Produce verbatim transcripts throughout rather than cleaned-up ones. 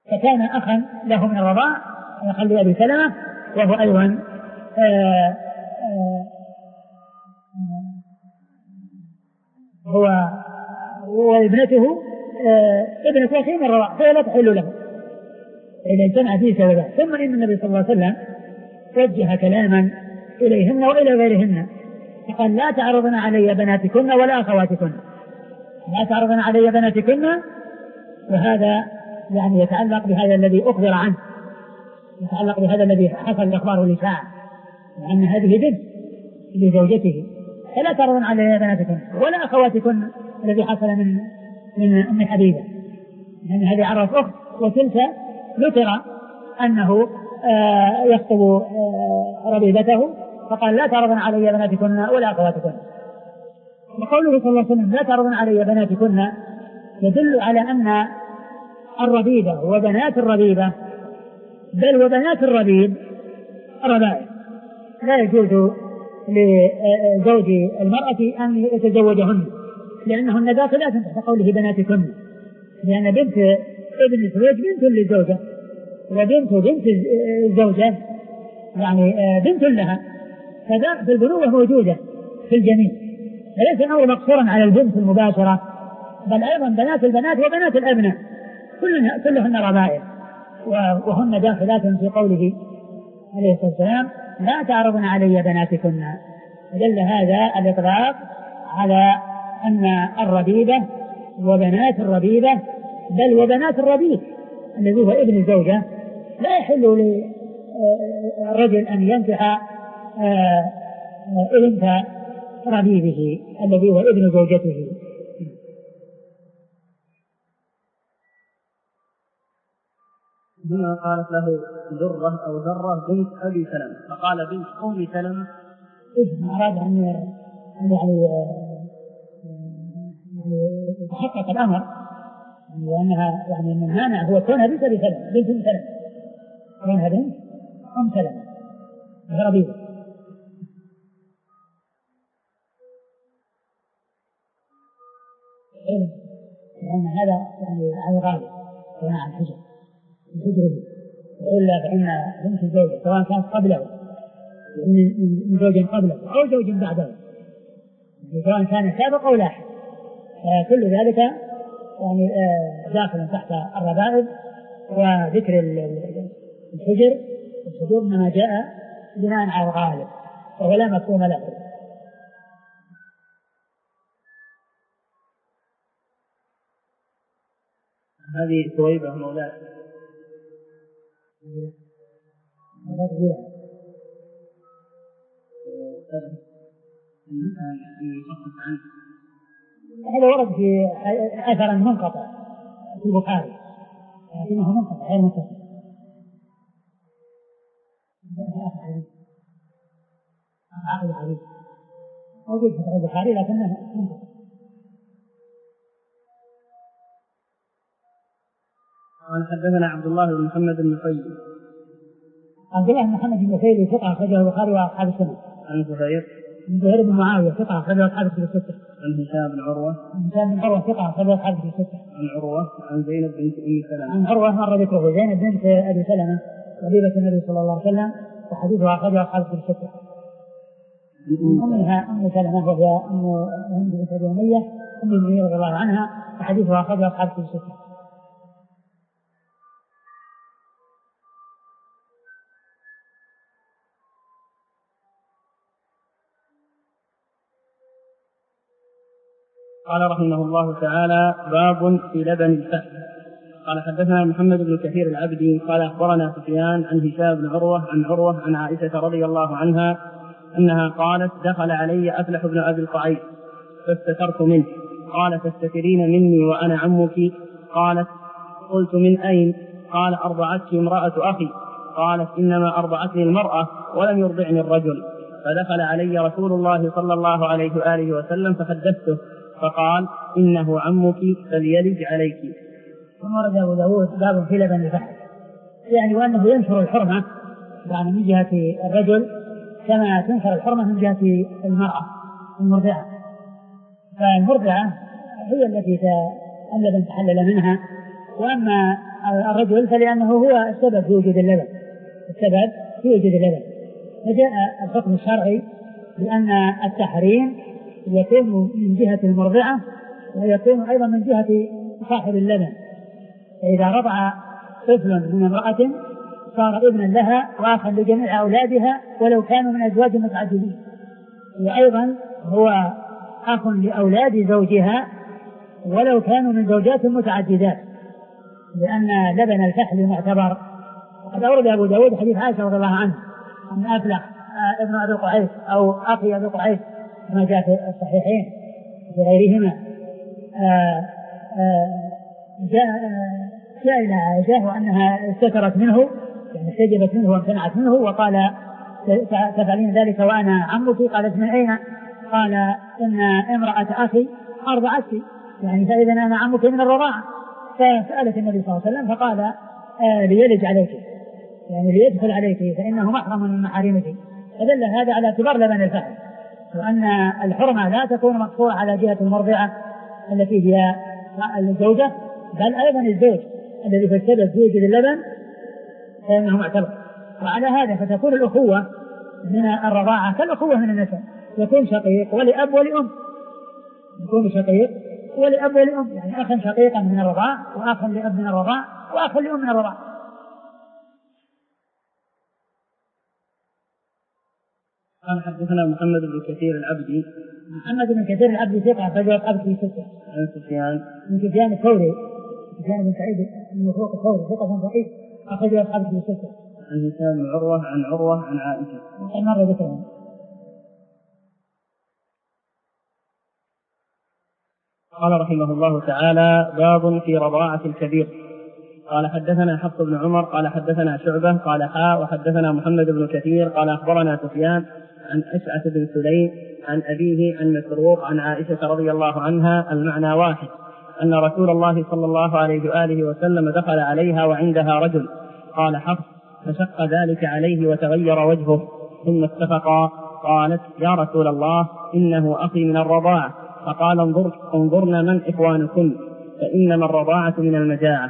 فكان أخا له من الرضاع يخلي أبي سلمة، وهو أيضا آآ آآ هو وابنته ابنة أخيه من الرضاع، فهي لا تحل له إذا اجتمع فيه سببان. ثم إن النبي صلى الله عليه وسلم وجه كلاما إليهن وإلى غيرهن، فقال لا تعرضن علي بناتكن ولا أخواتكن، لا تعرضن علي بناتكن، وهذا يعني يتعلق بهذا الذي أخبر عنه، يتعلق بهذا الذي حصل الأخبار لساعة، وأن هذه بنت لزوجته، فلا تعرضن علي بناتكن ولا أخواتكن الذي حصل من من أم حبيبة، لأن يعني هذه عرف أخت، وتلك ذكر أنه آه يخطب آه ربيبته، فقال لا تعرضن علي بناتكن ولا أخواتكن. وقوله صلى الله عليه وسلم لا تعرضن علي بناتكن يدل على أن الربيبة وبنات الربيبة بل وبنات الربيب ربائب، لا يجوز لزوج المرأة أن يتزوجهن، لأنهن داخلات تحت قوله بناتكن، لأن بنت ابن الزوج بنت للزوجة، وبنت بنت الزوجة يعني بنت لها، فذا في البنوة موجودة في الجميع، فليس الأمر مقصورا على البنت المباشرة، بل أيضا بنات البنات وبنات الأبناء كلهن, كلهن ربائب، وهن داخلات في قوله عليه الصلاة والسلام لا تعرضن علي بناتكن. دل هذا الإطلاق على أن الربيبة وبنات الربيبة بل وبنات الربيب الذي هو ابن الزوجة لا يحل للرجل أن ينكح ابن ربيبه الذي هو ابن زوجته. هنا قالت له درة أو ذرة بنت أبي سلمة، فقال بنت أم سلمة. إيه أراد أن يعني يتحقق الأمر وأنها يعني من المانع هو كونها بنت أبي سلمة، بنت أم سلمة، كونها بنت أم سلمة ربيبة. إيه لأن هذا يعني على غالب كونها عن حجر الحجر، وإلا فإن بنت الزوجة سواء كانت قبله من زوج قبله أو زوج بعده، سواء كان سابق أو لاحق، كل ذلك يعني داخل تحت الربائب. وذكر الحجر الحجر ما جاء بناء على الغالب وهو لا مفهوم له. هذه ثويبة مولاة هذا ورد في أثر منقطع في البخاري لكنه منقطع غير متصل. عقل حديث موجود في البخاري لكنه منقطع. قال حدثنا عبد الله بن محمد بن طيب. عبد الله بن محمد بن طيب ثقة أخرجه البخاري وأصحاب السنة. عن زهير عن زهير بن معاوية ثقة أخرجه أصحاب الستة. عن هشام بن عروة عن هشام بن عروة ثقة أخرجه أصحاب الستة. عن عروة عن زينب بنت أم سلمة. عن عروة مر ذكره زينب بنت أبي سلمة حبيبة النبي صلى الله عليه وسلم، وحديثها أخرجه أصحاب الستة. أمها أم سلمة وهي أم هند بنت أبي أمية أم المؤمنين رضي الله عنها، وحديثها أخرجه أصحاب الستة. قال رحمه الله تعالى باب في لبن الفحل. قال حدثنا محمد بن كثير العبدي قال أخبرنا سفيان عن هشام بن عروة عن عروة عن عائشة رضي الله عنها أنها قالت دخل علي أفلح بن أبي القعيس فاستترت منه، قال تستترين مني وأنا عمك؟ قالت قلت من أين؟ قال أرضعتك امرأة أخي. قالت إنما أرضعتني المرأة ولم يرضعني الرجل. فدخل علي رسول الله صلى الله عليه وآله وسلم فحدثته فقال إنه عمك فليلج عليك. ثم ورد أبو داود باب في لبن الفحل، يعني وأنه ينشر الحرمة يعني من جهة الرجل كما تنشر الحرمة من جهة المرأة المرضعة. فالمرضعة هي التي اللبن تحلل منها، وأما الرجل فلأنه هو السبب في وجود اللبن، السبب في وجود اللبن. فجاء الحكم الشرعي بأن التحريم يكون من جهة المرضعة ويكون أيضا من جهة صاحب اللبن. فإذا رضع طفل من امرأة صار ابنا لها وأخا لجميع أولادها ولو كانوا من أزواج متعددين، وأيضا هو أخ لأولاد زوجها ولو كانوا من زوجات متعددات، لأن لبن الفحل معتبر. وقد أورد أبو داود حديث عائشة رضي الله عنه أن أفلح ابن أبي قحيص أو أخي أبي قحيص كما جاء في الصحيحين في غيرهما جاء جاء إلى عائشة وأنها استترت منه، يعني استجبت منه وامتنعت منه، وقال تفعلين ذلك وأنا عمك؟ قالت من أين؟ قال إن امرأة أخي أرضعتك، يعني فإذا أنا عمك من الرضاعة. فسألت النبي صلى الله عليه وسلم فقال آه ليلج عليك، يعني ليدخل عليك فإنه محرم من محارمك. فدل هذا على اعتبار لبن الفحل، وأن الحرمة لا تكون مقصورة على جهة المرضعة التي هي الزوجة، بل أيضا الزوج الذي في السبب في وجود اللبن فإنه معتبر. وعلى هذا فتكون الأخوة من الرضاعة كالأخوة من النسب، يكون شقيق ولأب ولأم، يكون شقيق ولأب ولأم، يعني أخا شقيقا من الرضاعة وأخا لأب من الرضاعة وأخا لأم من الرضاعة. قال حدثنا محمد بن كثير العبدي. محمد بن كثير العبدي ثقة أخرجه أصحاب في ستة. عن سفيان من سفيان الثوري، سفيان بن سعيد بن مسروق الثوري ثقة ضعيف أخرجه أصحاب في ستة. عن هشام بن عروة عن عروة عن عائشة. مر ذكرهم. قال رحمه الله تعالى: باب في رضاعة الكبير. قال حدثنا حفص بن عمر قال حدثنا شعبة قال حاء وحدثنا محمد بن كثير قال أخبرنا سفيان عن أشعث بن سليم عن أبيه عن مسروق عن عائشة رضي الله عنها المعنى واحد، أن رسول الله صلى الله عليه وآله وسلم دخل عليها وعندها رجل. قال حفص: فشق ذلك عليه وتغير وجهه، ثم اتفقا. قالت: يا رسول الله إنه أخي من الرضاعة. فقال: انظر انظرنا من إخوانكم، فإنما الرضاعة من المجاعة.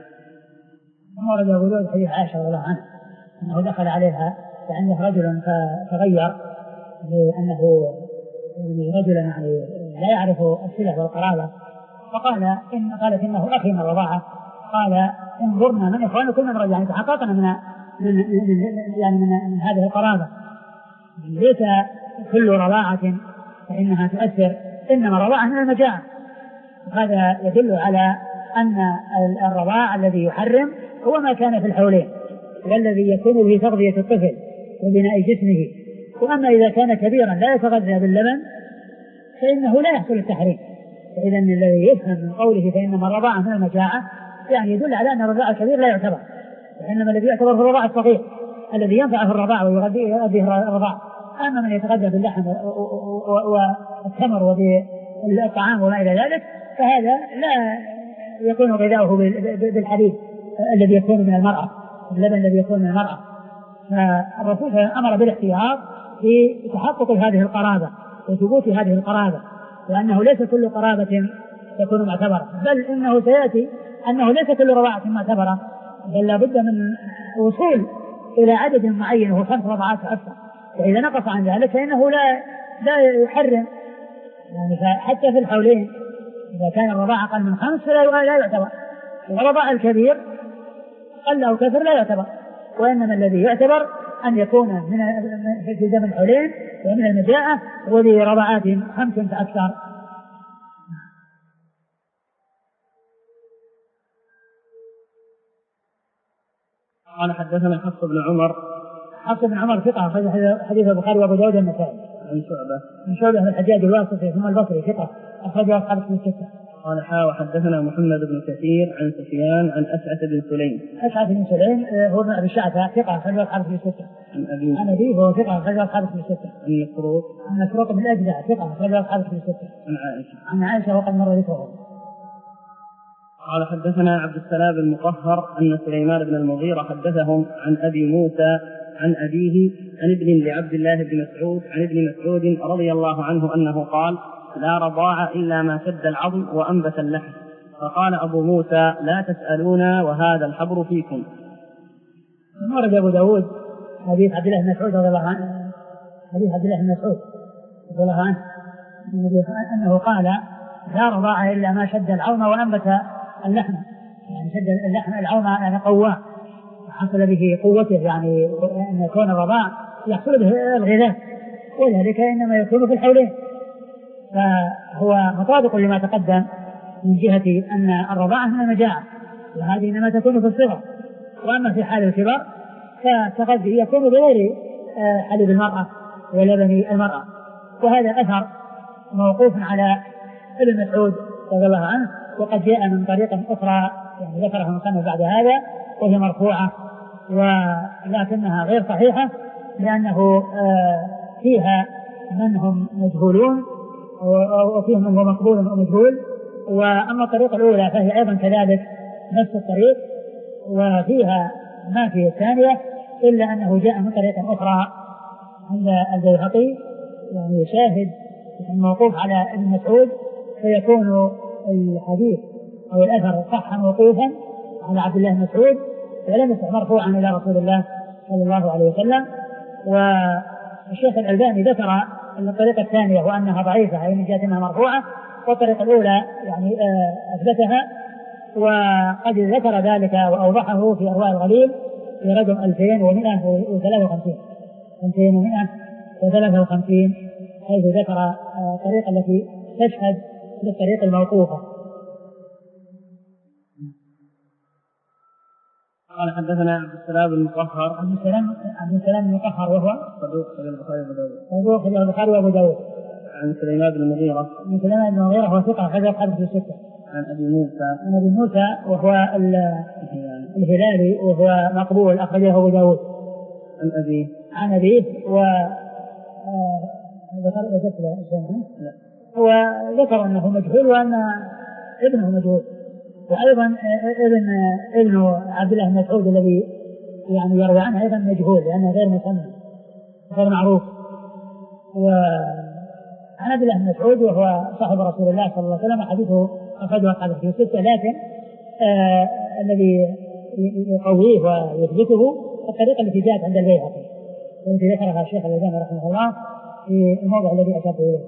ورد أبو داود حديث عائشة رضي الله عنها أنه دخل عليها وعنده رجل فتغير، لأنه رجلا يعني لا يعرف الصلة والقرابة، فقال إن قالت إنه أخي من الرضاعة. قال: انظرنا من إخوانكم من الرضاعة، يعني تحققنا من من يعني من, من هذه القرابة، ليس كل رضاعة فإنها تؤثر، إنما الرضاعة من المجاعة. هذا يدل على أن الرضاع الذي يحرم هو ما كان في الحولين والذي يكون به تغذية الطفل وبناء جسمه. وأما إذا كان كبيرا لا يتغذى باللبن فإنه لا يحصل التحريم. فإذا الذي يفهم من قوله فإنما الرضاعة من المجاعة يعني يدل على أن الرضاع الكبير لا يعتبر، وإنما الذي يعتبر هو الرضاع الصغير الذي ينفع في الرضاع ويغذيه الرضاع. أما من يتغذى باللحم والتمر وبالطعام وما إلى ذلك فهذا لا يكون غذاؤه بالحليب الذي يكون من المرأة، اللبن الذي يكون من المرأة. فالرسول أمر بالاحتياط في تحقق هذه القرابة وثبوت هذه القرابة، وأنه ليس كل قرابة تكون معتبرة، بل إنه سيأتي أنه ليس كل رضاعة معتبرة، بل لابد من وصول إلى عدد معين وهو خمس رضاعات أكثر، وإذا نقص عن ذلك فإنه لا لا يحرم. يعني حتى في الحولين إذا كان الرضاعة أقل من خمس فلا لا يعتبر، الرضاع الكبير قل أو كثر لا يعتبر، وإنما الذي يعتبر أن يكون من في دم الحولين ومن المجاعة وبرضاعات خمس فأكثر. قال حدثنا حفص بن عمر. حفص بن عمر ثقة حديث البخاري وأبو داود والنسائي. عن شعبة. عن شعبة بن الحجاج الواسطي ثم البصري ثقة أخرجه أصحاب الكتب الستة. قال حا وحدثنا محمد بن كثير عن سفيان عن أشعث بن سليم. أشعث بن سليم هو ابن أبي الشعثة ثقة أخرجه أصحاب الكتب الستة. عن أبيه. عن أبيه هو ثقة أخرجه أصحاب الكتب الستة. عن مسروق. عن مسروق بن الأجدع ثقة أخرجه أصحاب الكتب الستة. عن عائشة. عن عائشة وقد مر ذكره. قال حدثنا عبد السلام بن مطهر أن سليمان بن المغيرة حدثهم عن أبي موسى عن أبيه عن ابن لعبد الله بن مسعود عن ابن مسعود رضي الله عنه أنه قال: لا رضاع إلا ما شد العظم وأنبت اللحم. فقال أبو موسى لا تسألونا وهذا الحبر فيكم. ورد أبو داود حديث عبد الله بن مسعود رضي الله عنه حديث عبد الله بن مسعود رضي الله عنه أنه قال لا رضاعة إلا ما شد العظم وأنبت اللحم، يعني شد اللحم العظم يعني قواه حصل به قوته، يعني أن يكون الرضاع يحصل به الغذاء، وذلك إنما يكون في الحولين. فهو مطابق لما تقدم من جهة أن الرضاعة من المجاعة، وهذه إنما تكون في الصغر، وأما في حال الكبر فالتغذي يكون بغير حليب المرأة ولبن المرأة. وهذا أثر موقوف على ابن مسعود رضي الله عنه، وقد جاء من طريقة أخرى يعني ذكرها المصنف بعد هذا وهي مرفوعة، ولكنها غير صحيحة لأنه فيها من هم مجهولون وفيهم من هو مقبول ومجهول. وأما الطريقة الأولى فهي أيضا كذلك نفس الطريق وفيها ما في الثانية، إلا أنه جاء من طريقة أخرى عند البيهقي يعني شاهد الموقوف على ابن مسعود، فيكون الحديث أو الأثر صح موقوفا على عبد الله بن مسعود ولم يصح مرفوعا إلى رسول الله صلى الله عليه وسلم. والشيخ الألباني ذكر أن الطريقة الثانية وأنها ضعيفة أي من جهة أنها مرفوعة، والطريقة الأولى يعني أثبتها، وقد ذكر ذلك وأوضحه في أرواء الغليل في رقم ألفين ومئة وثلاثة وخمسين ألفين ومئة وثلاثة وخمسين، حيث ذكر الطريقة التي تشهد للطريقة الموقوفة. قال حدثنا عبد السلام المطهر عبد السلام عبد السلام المطهر وهو صدوق في البخاري وابو داود صدوق في البخاري وابو داود عن سليمان بن المغيرة عن سليمان بن المغيرة وهو ثقة أخرج أصحابه في الستة. عن أبي موسى عن أبي موسى وهو الهلالي وهو مقبول أخرجه أبو داود. عن أبيه عن أبيه و ذكر وجدت له شيئا هو ذكر أنه مجهول وأن ابنه مجهول، وأيضا ابن ابن عبد الله بن مسعود الذي يعني يروي عنه أيضا مجهول لأنه غير مسمى غير معروف. وعن عبد الله بن مسعود وهو صاحب رسول الله صلى الله عليه وسلم حديثه أخرجه أصحابه في الستة، لكن آه الذي يقويه ويثبته الطريقة التي جاءت عند البيهقي التي ذكرها الشيخ الألباني رحمه الله في الموضع الذي أشرت إليه.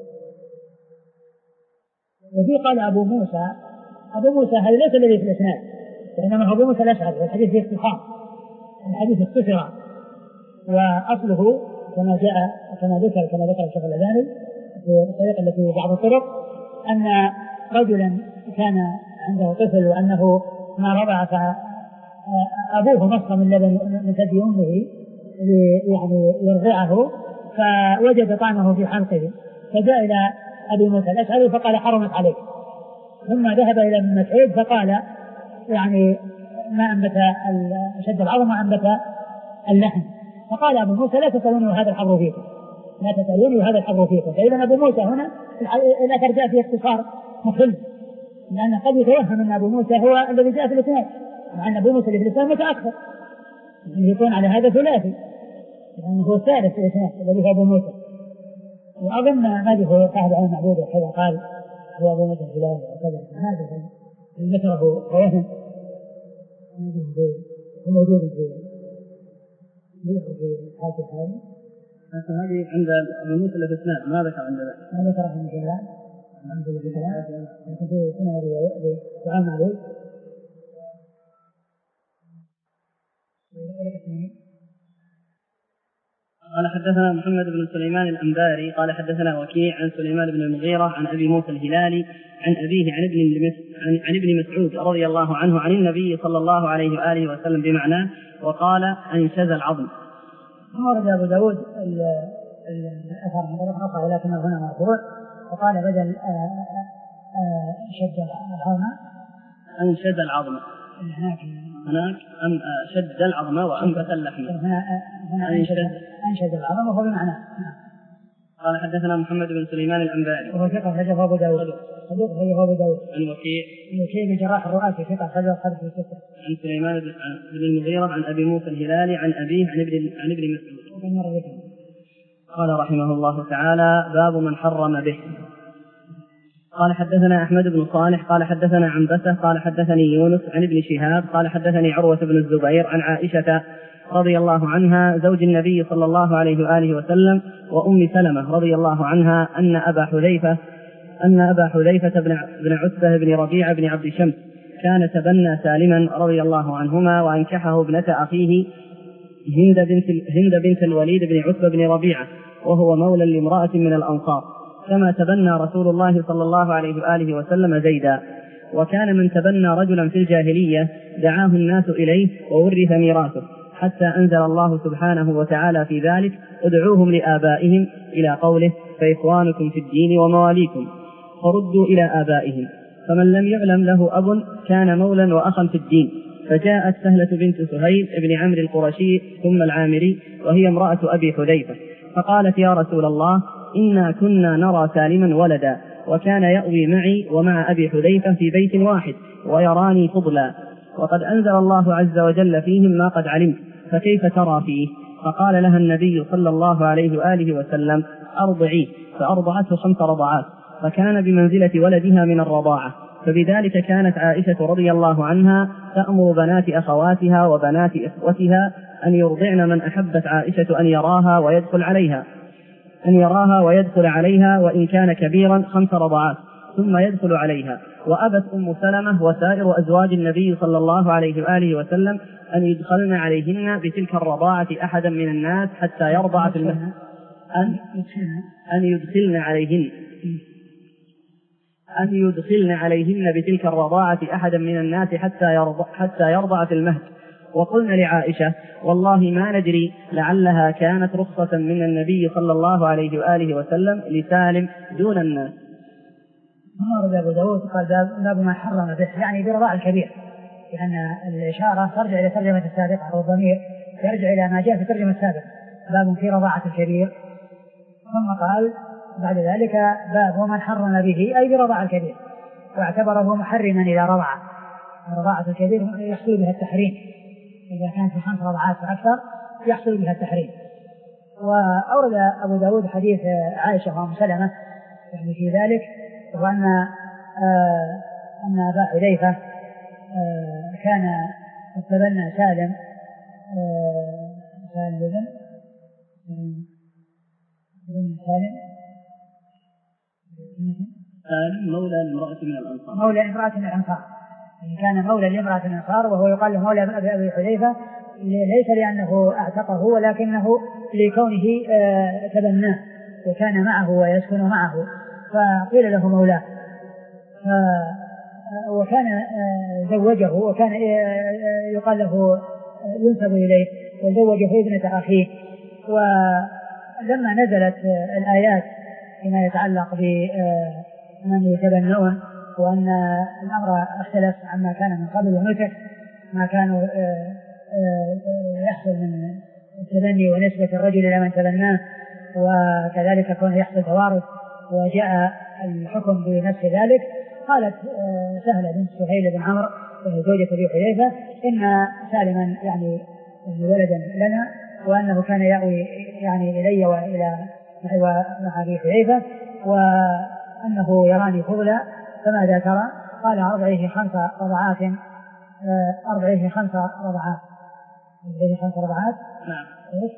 وفي قال أبو موسى أبو موسى هذا ليس الذي في الإسناد، وإنما أبو موسى الأشعري، والحديث فيه اختصار، الحديث اختصر، وأصله كما جاء كما ذكر كما ذكر الشيخ الألباني في الطريقة التي في بعض الطرق أن رجلا كان عنده طفل وأنه ما رضع فأبوه مص من لبن من ثدي أمه يعني يرضعه فوجد طعمه في حلقه، فجاء إلى أبي موسى الأشعري فقال حرمت عليك، ثم ذهب إلى ابن مسعود فقال يعني ما أنبت شد العظم وأنبت اللحم، فقال أبو موسى لا تسألوني وهذا الحبر فيكم لا تسألوني وهذا الحبر فيكم. فإذا أبو موسى هنا الأثر جاء في اختصار مخل، لأن قد يتوهم أن أبو موسى هو الذي جاء في الإسناد، مع أن أبو موسى اللي في الإسناد متأخر يكون على هذا ثلاثي لأنه هو الثالث في الإسناد الذي هو أبو موسى. وأظن ما هو صاحب عين معبود وكذا قال هو أبو موسى الهلالي وكذا، هذا ذكره ووهم موجود في في حالة الحالي. لكن هذه عند أبو موسى اللي في الإسناد ما ذكر عند ذلك ما ذكر عند الهلال عند الهلال لكن في سنة لدعاء معبود. قال حدثنا محمد بن سليمان الأنباري قال حدثنا وكيع عن سليمان بن المغيرة عن أبي موسى الهلالي عن أبيه عن ابن عن ابن مسعود رضي الله عنه عن النبي صلى الله عليه وآله وسلم بمعناه وقال أنشز العظم. ورد أبو داود الأثر من طريق أخرى ولكنه هنا مرفوع، وقال بدل شد العظم أنشد العظم هناك هناك أم شد العظم وأنبت اللحم. هنا هنا أنشد أنشد العظم وهو بمعنى. قال حدثنا محمد بن سليمان الأنباري وهو ثقة أخرجه أبو داود صدوق أخرجه أبو داود. عن وكيع وكيع بن جراح الرؤاسي ثقة أخرجه أصحابه في الستة. عن سليمان بن المغيرة عن أبي موسى الهلالي عن أبيه عن ابن عن ابن مسعود. قال رحمه الله تعالى باب من حرم به. قال حدثنا أحمد بن صالح قال حدثنا عنبسة قال حدثني يونس عن ابن شهاب قال حدثني عروة بن الزبير عن عائشة رضي الله عنها زوج النبي صلى الله عليه وآله وسلم وأم سلمة رضي الله عنها أن أبا حذيفة أن أبا حذيفة بن عتبة بن ربيعة بن عبد شمس كان تبنى سالما رضي الله عنهما وأنكحه ابنة أخيه هند بنت, هند بنت الوليد بن عتبة بن ربيعة وهو مولى لامرأة من الأنصار كما تبنى رسول الله صلى الله عليه وآله وسلم زيدا. وكان من تبنى رجلا في الجاهلية دعاه الناس إليه وورث ميراثه حتى أنزل الله سبحانه وتعالى في ذلك ادعوهم لآبائهم إلى قوله فإخوانكم في الدين ومواليكم فردوا إلى آبائهم. فمن لم يعلم له أب كان مولا وأخا في الدين. فجاءت سهلة بنت سهيل ابن عمرو القرشي ثم العامري وهي امرأة أبي حذيفة فقالت يا رسول الله إنا كنا نرى سالما ولدا وكان يأوي معي ومع أبي حذيفة في بيت واحد ويراني فضلا وقد أنزل الله عز وجل فيهم ما قد علمت فكيف ترى فيه؟ فقال لها النبي صلى الله عليه وآله وسلم أرضعيه فأرضعته خمس رضعات فكان بمنزلة ولدها من الرضاعة. فبذلك كانت عائشة رضي الله عنها تأمر بنات أخواتها وبنات إخوتها أن يرضعن من أحبت عائشة أن يراها ويدخل عليها أن يراها ويدخل عليها وإن كان كبيرا خمس رضعات ثم يدخل عليها. وأبت أم سلمة وسائر أزواج النبي صلى الله عليه وآله وسلم أن يدخلن عليهن بتلك الرضاعة أحدا من الناس حتى يرضع في المهد أن, أن يدخلن عليهن أن يدخلن عليهن بتلك الرضاعة أحدا من الناس حتى يرضع, حتى يرضع في المهد. وقلنا لعائشة والله ما ندري لعلها كانت رخصة من النبي صلى الله عليه وآله وسلم لسالم دون الناس. ورد أبو داود قال باب ما حرم به يعني برضاع الكبير لأن الإشارة ترجع إلى ترجمة السابقة أو الضمير يرجع إلى ما جاء في ترجمة السابقة باب في رضاعة الكبير. ثم قال بعد ذلك باب ومن حرم به أي برضاع الكبير واعتبره محرما إذا رضع. رضاعة الكبير يحصل بها التحريم إذا كانت في خمس رضعات فأكثر يحصل بها التحريم. وأورد أبو داود حديث عائشة وأم سلمة يعني في ذلك وأن آه أن أبا حذيفة آه كان تبنى سالم آه سالم بن سالم سالم مولى لامرأة من الأنصار مولى لامرأة من الأنصار يعني كان مولى لامرأة من الأنصار وهو يقال له مولى أبي حذيفة ليس لأنه أعتقه ولكنه لكونه آه تبناه وكان معه ويسكن معه فقيل له مولاه. وكان زوجه وكان يقال له ينسب إليه وزوجه ابنة أخيه. ولما نزلت الآيات فيما يتعلق بمن يتبنون وأن الأمر اختلف عما كان من قبل ونسخ ما كانوا يحصل من التبني ونسبة الرجل إلى من تبناه وكذلك كون يحصل توارث وجاء الحكم بنفس ذلك. قالت سهلة بنت سهيل بن عمرو زوجة أبي حذيفة إن سالما يعني ولدا لنا وأنه كان يأوي يعني إلي وإلى مع أبي حذيفة وأنه يراني فضلا فماذا ترى؟ قال أرضعيه خمس رضعات أرضعيه خمس رضعات أرضعيه خمس رضعات نعم إيش؟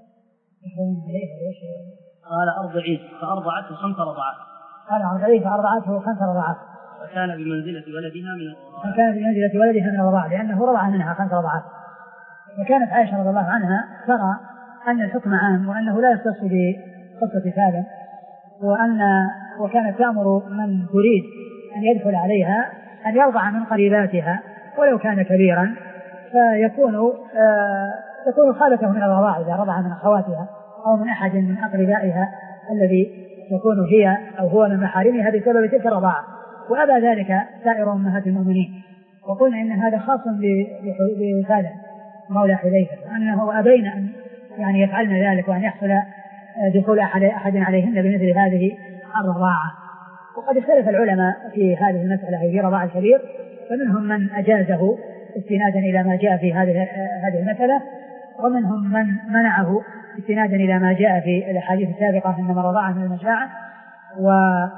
قال أرضعيه فأرضعته خمس رضعات قال أرضعيه فأرضعته خمس رضعات وكان بمنزلة ولدها من الرضاعة وكان بمنزلة ولدها من الرضاعة لأنه رضع منها خمس رضعات. وكانت عائشة رضي الله عنها ترى أن الحكم عام وأنه لا يختص بقصة سالم وأن وكانت تأمر من تريد أن يدخل عليها أن يرضع من قريباتها ولو كان كبيرا فيكون آه تكون خالته من الرضاعة إذا رضع من أخواتها أو من أحد من أقربائها الذي تكون هي أو هو من محارمها بسبب تلك الرضاعة. وأبى ذلك سائر أمهات المؤمنين. وقلنا إن هذا خاص بسالم مولى حذيفة أنه أبين أن يعني يفعلن ذلك وأن يحصل دخول أحد, أحد عليهن بمثل هذه الرضاعة. وقد اختلف العلماء في هذه المسألة في رضاع الكبير فمنهم من أجازه استنادا إلى ما جاء في هذه هذه المسألة ومنهم من منعه استنادا إلى ما جاء في الأحاديث السابقة إنما رضاعه من المشاعة.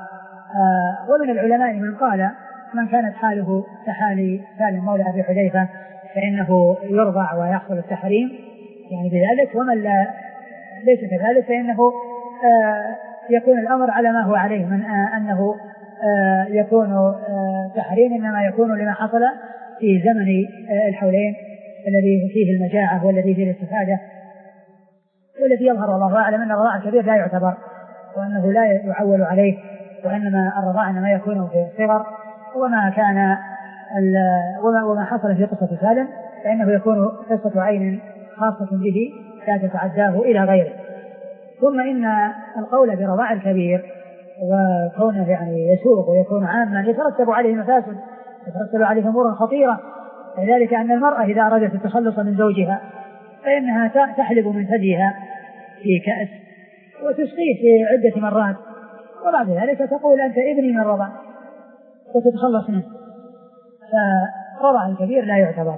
ومن العلماء من قال من كانت حاله كحال سالم مولى أبي حذيفة فإنه يرضع ويحصل التحريم يعني بذلك، ومن لا ليس كذلك فإنه يكون الأمر على ما هو عليه من أنه يكون تحريم إنما يكون لما حصل في زمن الحولين الذي فيه المجاعة والذي فيه الاستفادة، والذي يظهر الله أعلم أن الرضاع الكبير لا يعتبر وأنه لا يعول عليه، وإنما الرضاع إنما يكون في الصغر. وما كان وما حصل في قصة سالم فإنه يكون قصة عين خاصة به لا تتعداه إلى غيره. ثم إن القول برضاع الكبير وكونه يعني يسوق ويكون عاما يترتب عليه مفاسد، يترتب عليه أمور خطيرة، وذلك أن المرأة إذا أرادت التخلص من زوجها فإنها تحلب من ثديها في كأس وتسقيه في عدة مرات، وبعد ذلك تقول أنت ابني من الرضاع وتتخلص منه، فرضع الكبير لا يعتبر.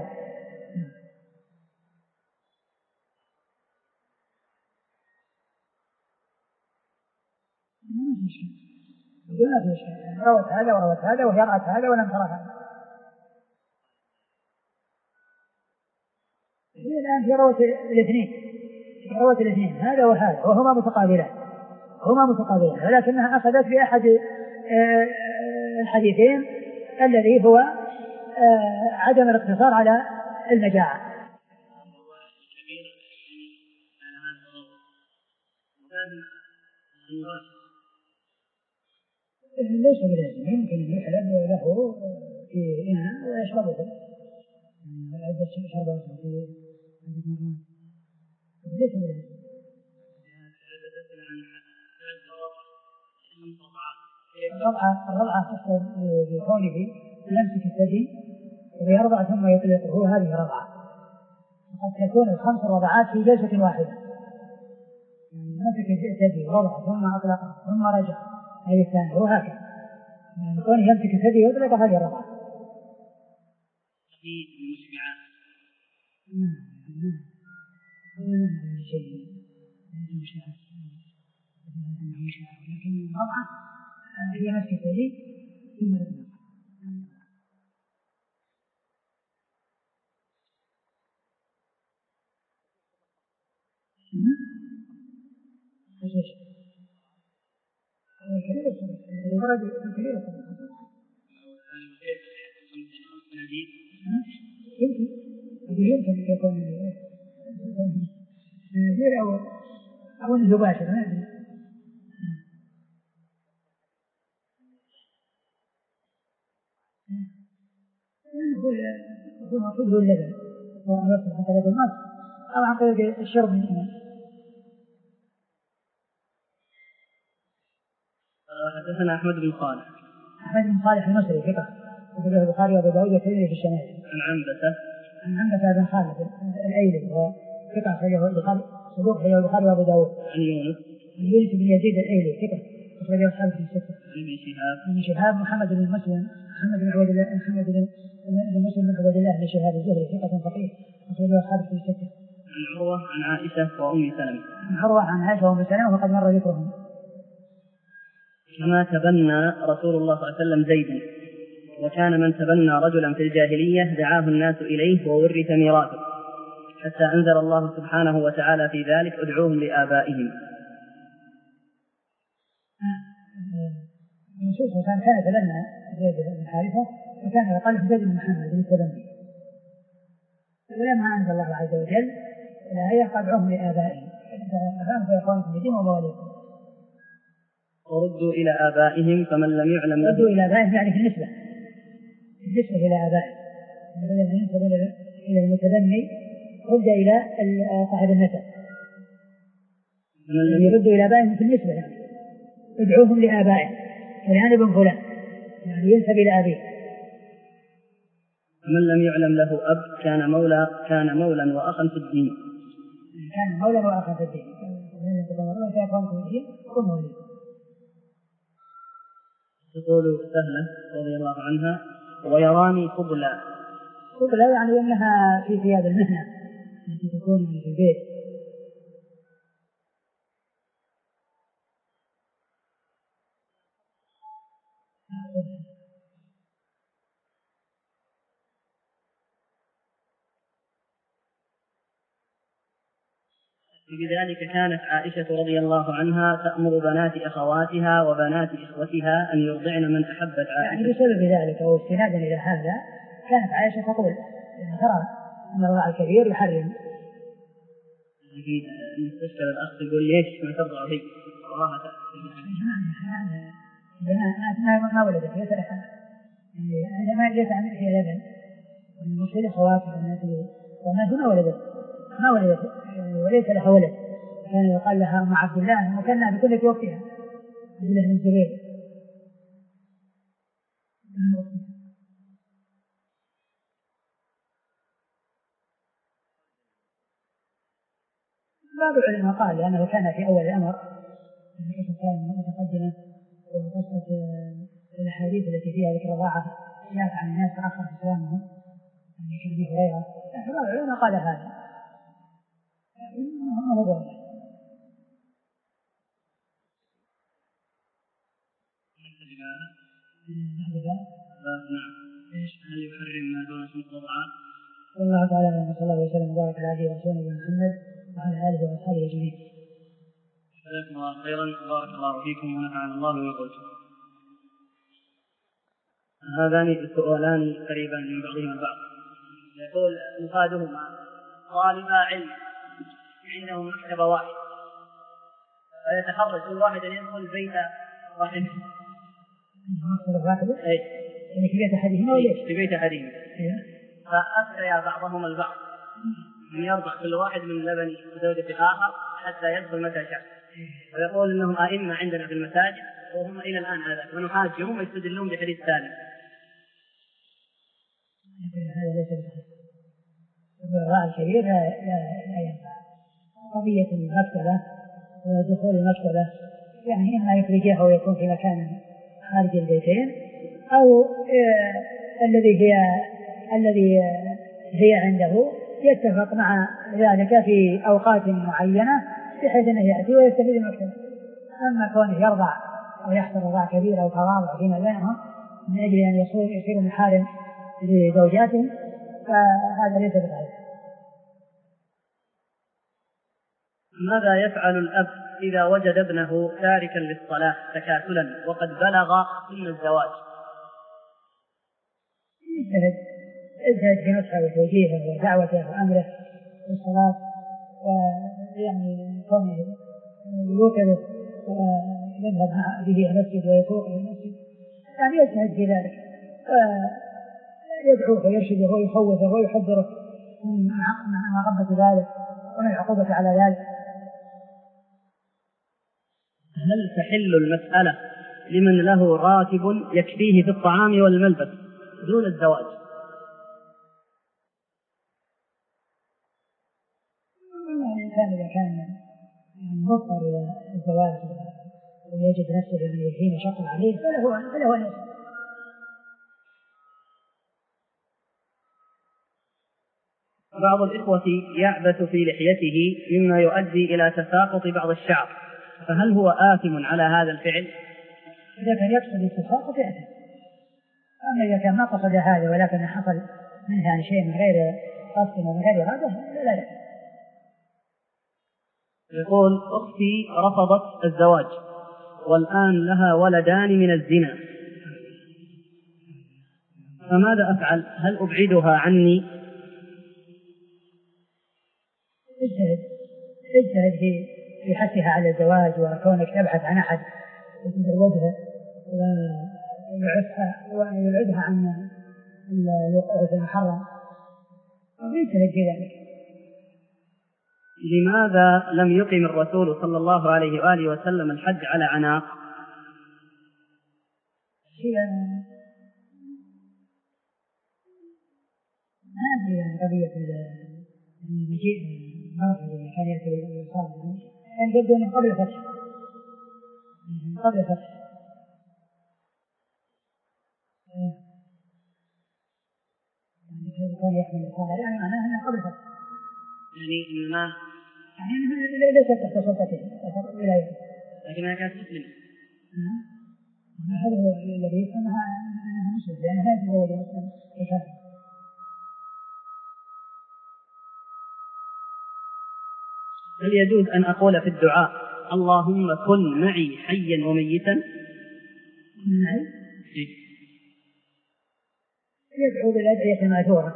ما في شيء، روت هذا وروت هذا وهي رأت هذا ولم ترى هذا. هي الآن في روت الاثنين، في روت الاثنين هذا وهذا وهما متقابلان، هما متقابلان، ولكنها أخذت بأحد الحديثين الذي هو عدم الاقتصار على المجاعة. ليس بلازم، يمكن أن يحلب له في إناء ويشربه عدة شربات في عدة مرات، ليس بلازم. الرضعة الرضعة تحصل بكونه يمسك الثدي ويرضع ثم يطلقه، هذه رضعة. قد تكون الخمس رضعات في جلسة واحدة، يعني مسك الثدي ورضع ثم أطلق ثم رجع، هذه الثانية، وهكذا يعني كونه يمسك الثدي ويطلق هذه رضعة. لكن الرضعة هي مسك الثدي ثم يطلق. الكبير الصغير الكبير الصغير يمكن يمكن أن يكون غير أو أو مباشر، ما أدري. نقول نقول المفروض هو اللبن ويصل حتى لبن الماء أو عن طريق الشرب من الماء. حدثنا أحمد بن صالح أحمد بن صالح المصري ثقة وفيه البخاري وأبو داود والترمذي في الشمائل. عن عنبسة عن عنبسة بن خالد الأيلي وهو ثقة أخرجه البخاري صدوق أخرجه البخاري وأبو داود. عن يونس عن يونس بن يزيد الأيلي ثقة أخرجه أصحاب في الستة. عن ابن شهاب عن شهاب محمد بن مسلم محمد بن عبد الله محمد بن مسلم بن عبد الله بن شهاب الزهري ثقة فقيه أخرجه أصحاب في الستة. عن عروة عن عائشة وأم سلمة عن عروة عن عائشة وأم سلمة وقد مر ذكرهم. كما تبنى رسول الله صلى الله عليه وسلم زيدا، وكان من تبنى رجلا في الجاهلية دعاه الناس إليه وورث ميراثه، حتى أنزل الله سبحانه وتعالى في ذلك ادعوهم لآبائهم. النصوص كان كان يتبنى زيد بن حارثة وكان يقال زيد بن محمد بالتبني، ولما أنزل الله عز وجل الآية ادعوهم لآبائهم فهم فإخوانكم بدين ومواليكم. وردوا إلى آبائهم فمن لم يعلم له. ردوا إلى آبائهم يعني في النسبة بالنسبة إلى آبائهم، بدل ينسب إلى المتبني رد إلى صاحب النسب، يردوا إلى آبائهم في النسبة يعني ادعوهم لآبائهم، فلان ابن فلان يعني ينسب إلى أبيه. من لم يعلم له أب كان مولى كان مولا وأخا في الدين. كان مولا وأخا في الدين. تقول سهلة رضي الله عنها ويراني فضلا. فضلا يعني أنها في ثياب المهنة التي تكون في البيت. وبذلك كانت عائشة رضي الله عنها تأمر بنات أخواتها وبنات إخوتها أن يرضعن من أحبت عائشة. يعني بسبب ذلك أو استنادا إلى هذا كانت عائشة تقول إن ترى أن الرضاع الكبير يحرم. لكن المستشكل الأخ يقول ليش ما ترضع هي؟ وراها ما ما ولدت ليس لها يعني ما ليس عندك فيها لبن والمشكلة خواتها وما ما ولدت ما ولدت وليس لها ولد. كان يقال لها أم عبد الله وكانها بكل وقتها عبد الله بن الزبير. بعض العلماء قال لأنه كان في أول الأمر كان متقدمة وقصة الأحاديث التي فيها ذكر الرضاعة جاءت عن الناس تأخر إسلامهم يعني كان أبي هريرة. بعض العلماء قال هذا هم هو هل يحرم ما دون سنة الرضاعة؟ والله تعالى أن صلى الله عليه وسلم وبارك على رسوله محمد وعلى آله وأصحابه أجمعين. جزاكم الله خيرا وبارك الله فيكم ونفعنا الله ويقولكم. هذان السؤالان قريبان من بعضهما البعض. يقول مفادهما طالب علم عنده مكتبة واحدة فيتحرج كل واحد أن يدخل بيت واحد. مكتبة واحدة؟ أي. يعني في بيت أحدهما ولا في بيت أحدهما. فأفتى بعضهم البعض أن يرضع كل واحد من لبن زوجة آخر حتى يدخل متى شاء. ويقول إنهم أئمة عندنا في المساجد وهم إلى الآن هذا ونحاجهم ويستدلون بحديث ثاني. هذا ليس بحديث. الرضاع الكبير لا ينفع. قضية المكتبة ودخول المكتبة يعني إما يخرجها ويكون في مكان خارج البيتين أو آه الذي هي الذي هي عنده يتفق مع ذلك في أوقات معينة بحيث أنه يأتي ويستفيد المكتبة. أما كونه يرضع أو يحصل رضاع كبير أو تواضع فيما بينهم من أجل أن يصير محارم لزوجاتهم فهذا ليس بذلك. ماذا يفعل الأب إذا وجد ابنه تاركا للصلاة تكاسلا وقد بلغ سن الزواج؟ يجتهد يجتهد في نصحه وتوجيهه ودعوته وأمره بالصلاة ويعني كونه يوكله ويذهب به المسجد ويسوق المسجد يعني يجتهد في ذلك ويدعوه ويرشده ويخوفه ويحذره من عقبة ذلك ومن العقوبة على ذلك. هل تحل المسألة لمن له راتب يكفيه في الطعام والملبس دون الزواج؟ الإنسان إذا كان مضطر إلى الزواج ويجد نفسه يعني في مشقة عليه فله فله أن يسأل. بعض الإخوة يعبث في لحيته مما يؤدي إلى تساقط بعض الشعر، فهل هو آثم على هذا الفعل؟ إذا كان يقصد التساقط يأثم، أما إذا كان ما قصد هذا ولكن حصل منها شيء من غير قصد ومن غير إرادة لا يأثم. يقول أختي رفضت الزواج والآن لها ولدان من الزنا، فماذا أفعل؟ هل أبعدها عني؟ اجتهد اجتهد في في حثها على الزواج وكونك تبحث عن أحد يتزوجها ويعفها ويبعدها عن الوقوع في المحرم اجتهد في ذلك. لماذا لم يقم الرسول صلى الله عليه وآله وسلم الحج على عناق؟ هذه يعني قضية المجيء المرض اللي كان يأتي للإصابة كان يبدو من قبل الفتح من قبل الفتح يعني كان يحمل الإصابة يعني معناها أنه قبل الفتح يعني إنما يعني ليست تحت سلطته تحت ولايته لكنها كانت مسلمة. هذا هو الذي يفهمها أنها مسلمة لأن لا يتزوج مسلم بكافر. هل يجوز أن أقول في الدعاء اللهم كن معي حيا وميتا؟ معي يدعو بالأدعية المأثورة،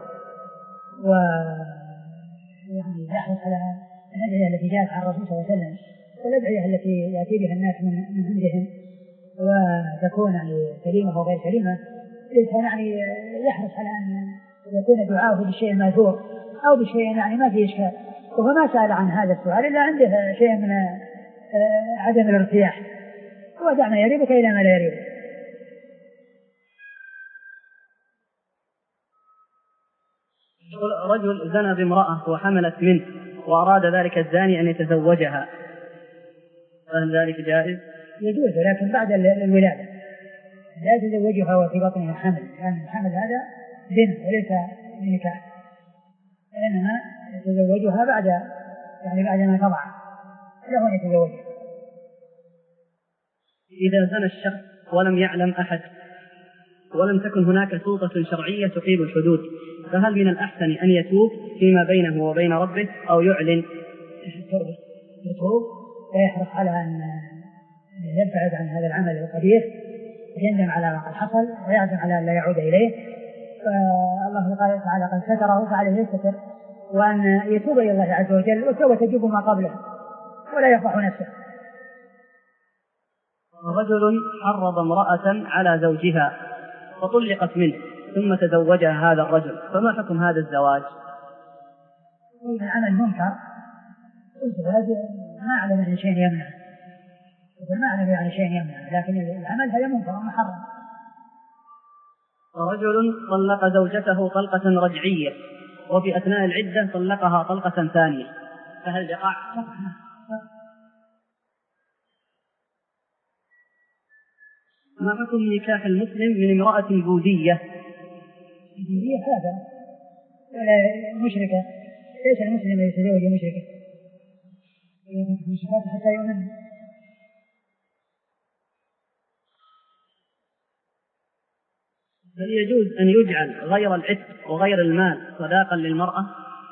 ويعني يحرص على الأدعية التي جاءت عن الرسول صلى الله عليه وسلم، والأدعية التي يأتي بها الناس من من عندهم وتكون يعني سليمة وغير سليمة، يعني يحرص على أن يكون دعاءه بالشيء المأثور أو بالشيء يعني ما فيه إشكال. وهو ما سأل عن هذا السؤال إلا عنده شيء من عدم الارتياح، ودع ما يريبك إلى ما لا يريبك. رجل زنى بامرأة وحملت منه وأراد ذلك الزاني أن يتزوجها، فهل ذلك جائز؟ يجوز، لكن بعد الولادة لا يتزوجها وفي بطنها حمل، لأن يعني الحمل هذا زنا وليس نكاح، لأنها يتزوجها بعد يعني بعد ما تضع له أن يتزوجها. إذا زنى الشخص ولم يعلم أحد ولم تكن هناك سلطة شرعية تقيم الحدود، فهل من الأحسن أن يتوب فيما بينه وبين ربه أو يعلن؟ يتوب ويحرص على أن يبتعد عن هذا العمل القبيح، يندم على ما قد حصل ويعزم على أن لا يعود إليه، فالله تعالى قد ستره فعليه يستتر، وأن يتوب إلى الله عز وجل، والتوبة تجب ما قبله ولا يفضح نفسه. رجل حرض امرأة على زوجها فطلقت منه ثم تزوجها هذا الرجل، فما حكم هذا الزواج؟ العمل منكر، والزواج ما أعلم عن شيء يمنع، ما أعلم عن شيء يمنع، لكن العمل هذا منكر ومحرم. رجل طلق زوجته طلقة رجعية وفي أثناء العدة طلقها طلقة ثانية، فهل يقع؟ ما حكم نكاح المسلم من امرأة بوذية؟ بوذية هذا ولا مشركة، ليس المسلم يتزوج مشركة مشركات حتى يؤمن. هل يجوز أن يجعل غير العتق وغير المال صداقا للمرأة؟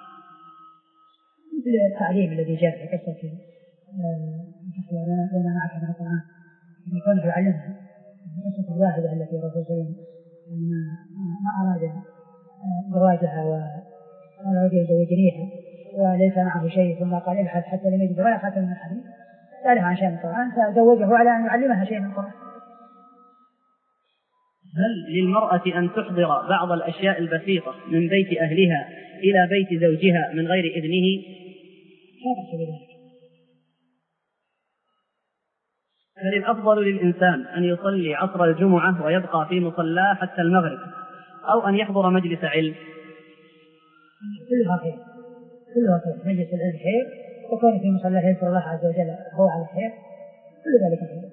مثل التعليم الذي جاء في قصة لنا معك من القرآن يكون يعلمها، قصة الواحدة التي الرسول صلى الله عليه وسلم ما أراد زواجها وأراد يزوجنيها وليس معه شيء، ثم قال ابحث حتى لم يجد ولا خاتم من الحديث، سألها عن شيء من القرآن فزوجه على أن يعلمها شيء من القرآن. هل للمرأة أن تحضر بعض الأشياء البسيطة من بيت أهلها إلى بيت زوجها من غير إذنه؟ لا بأس بذلك. هل الأفضل للإنسان أن يصلي عصر الجمعة ويبقى في مصلاه حتى المغرب أو أن يحضر مجلس علم؟ كلها خير، كلها خير، مجلس العلم خير، وكون في مصلاه يذكر الله عز وجل هو على خير، كل ذلك خير.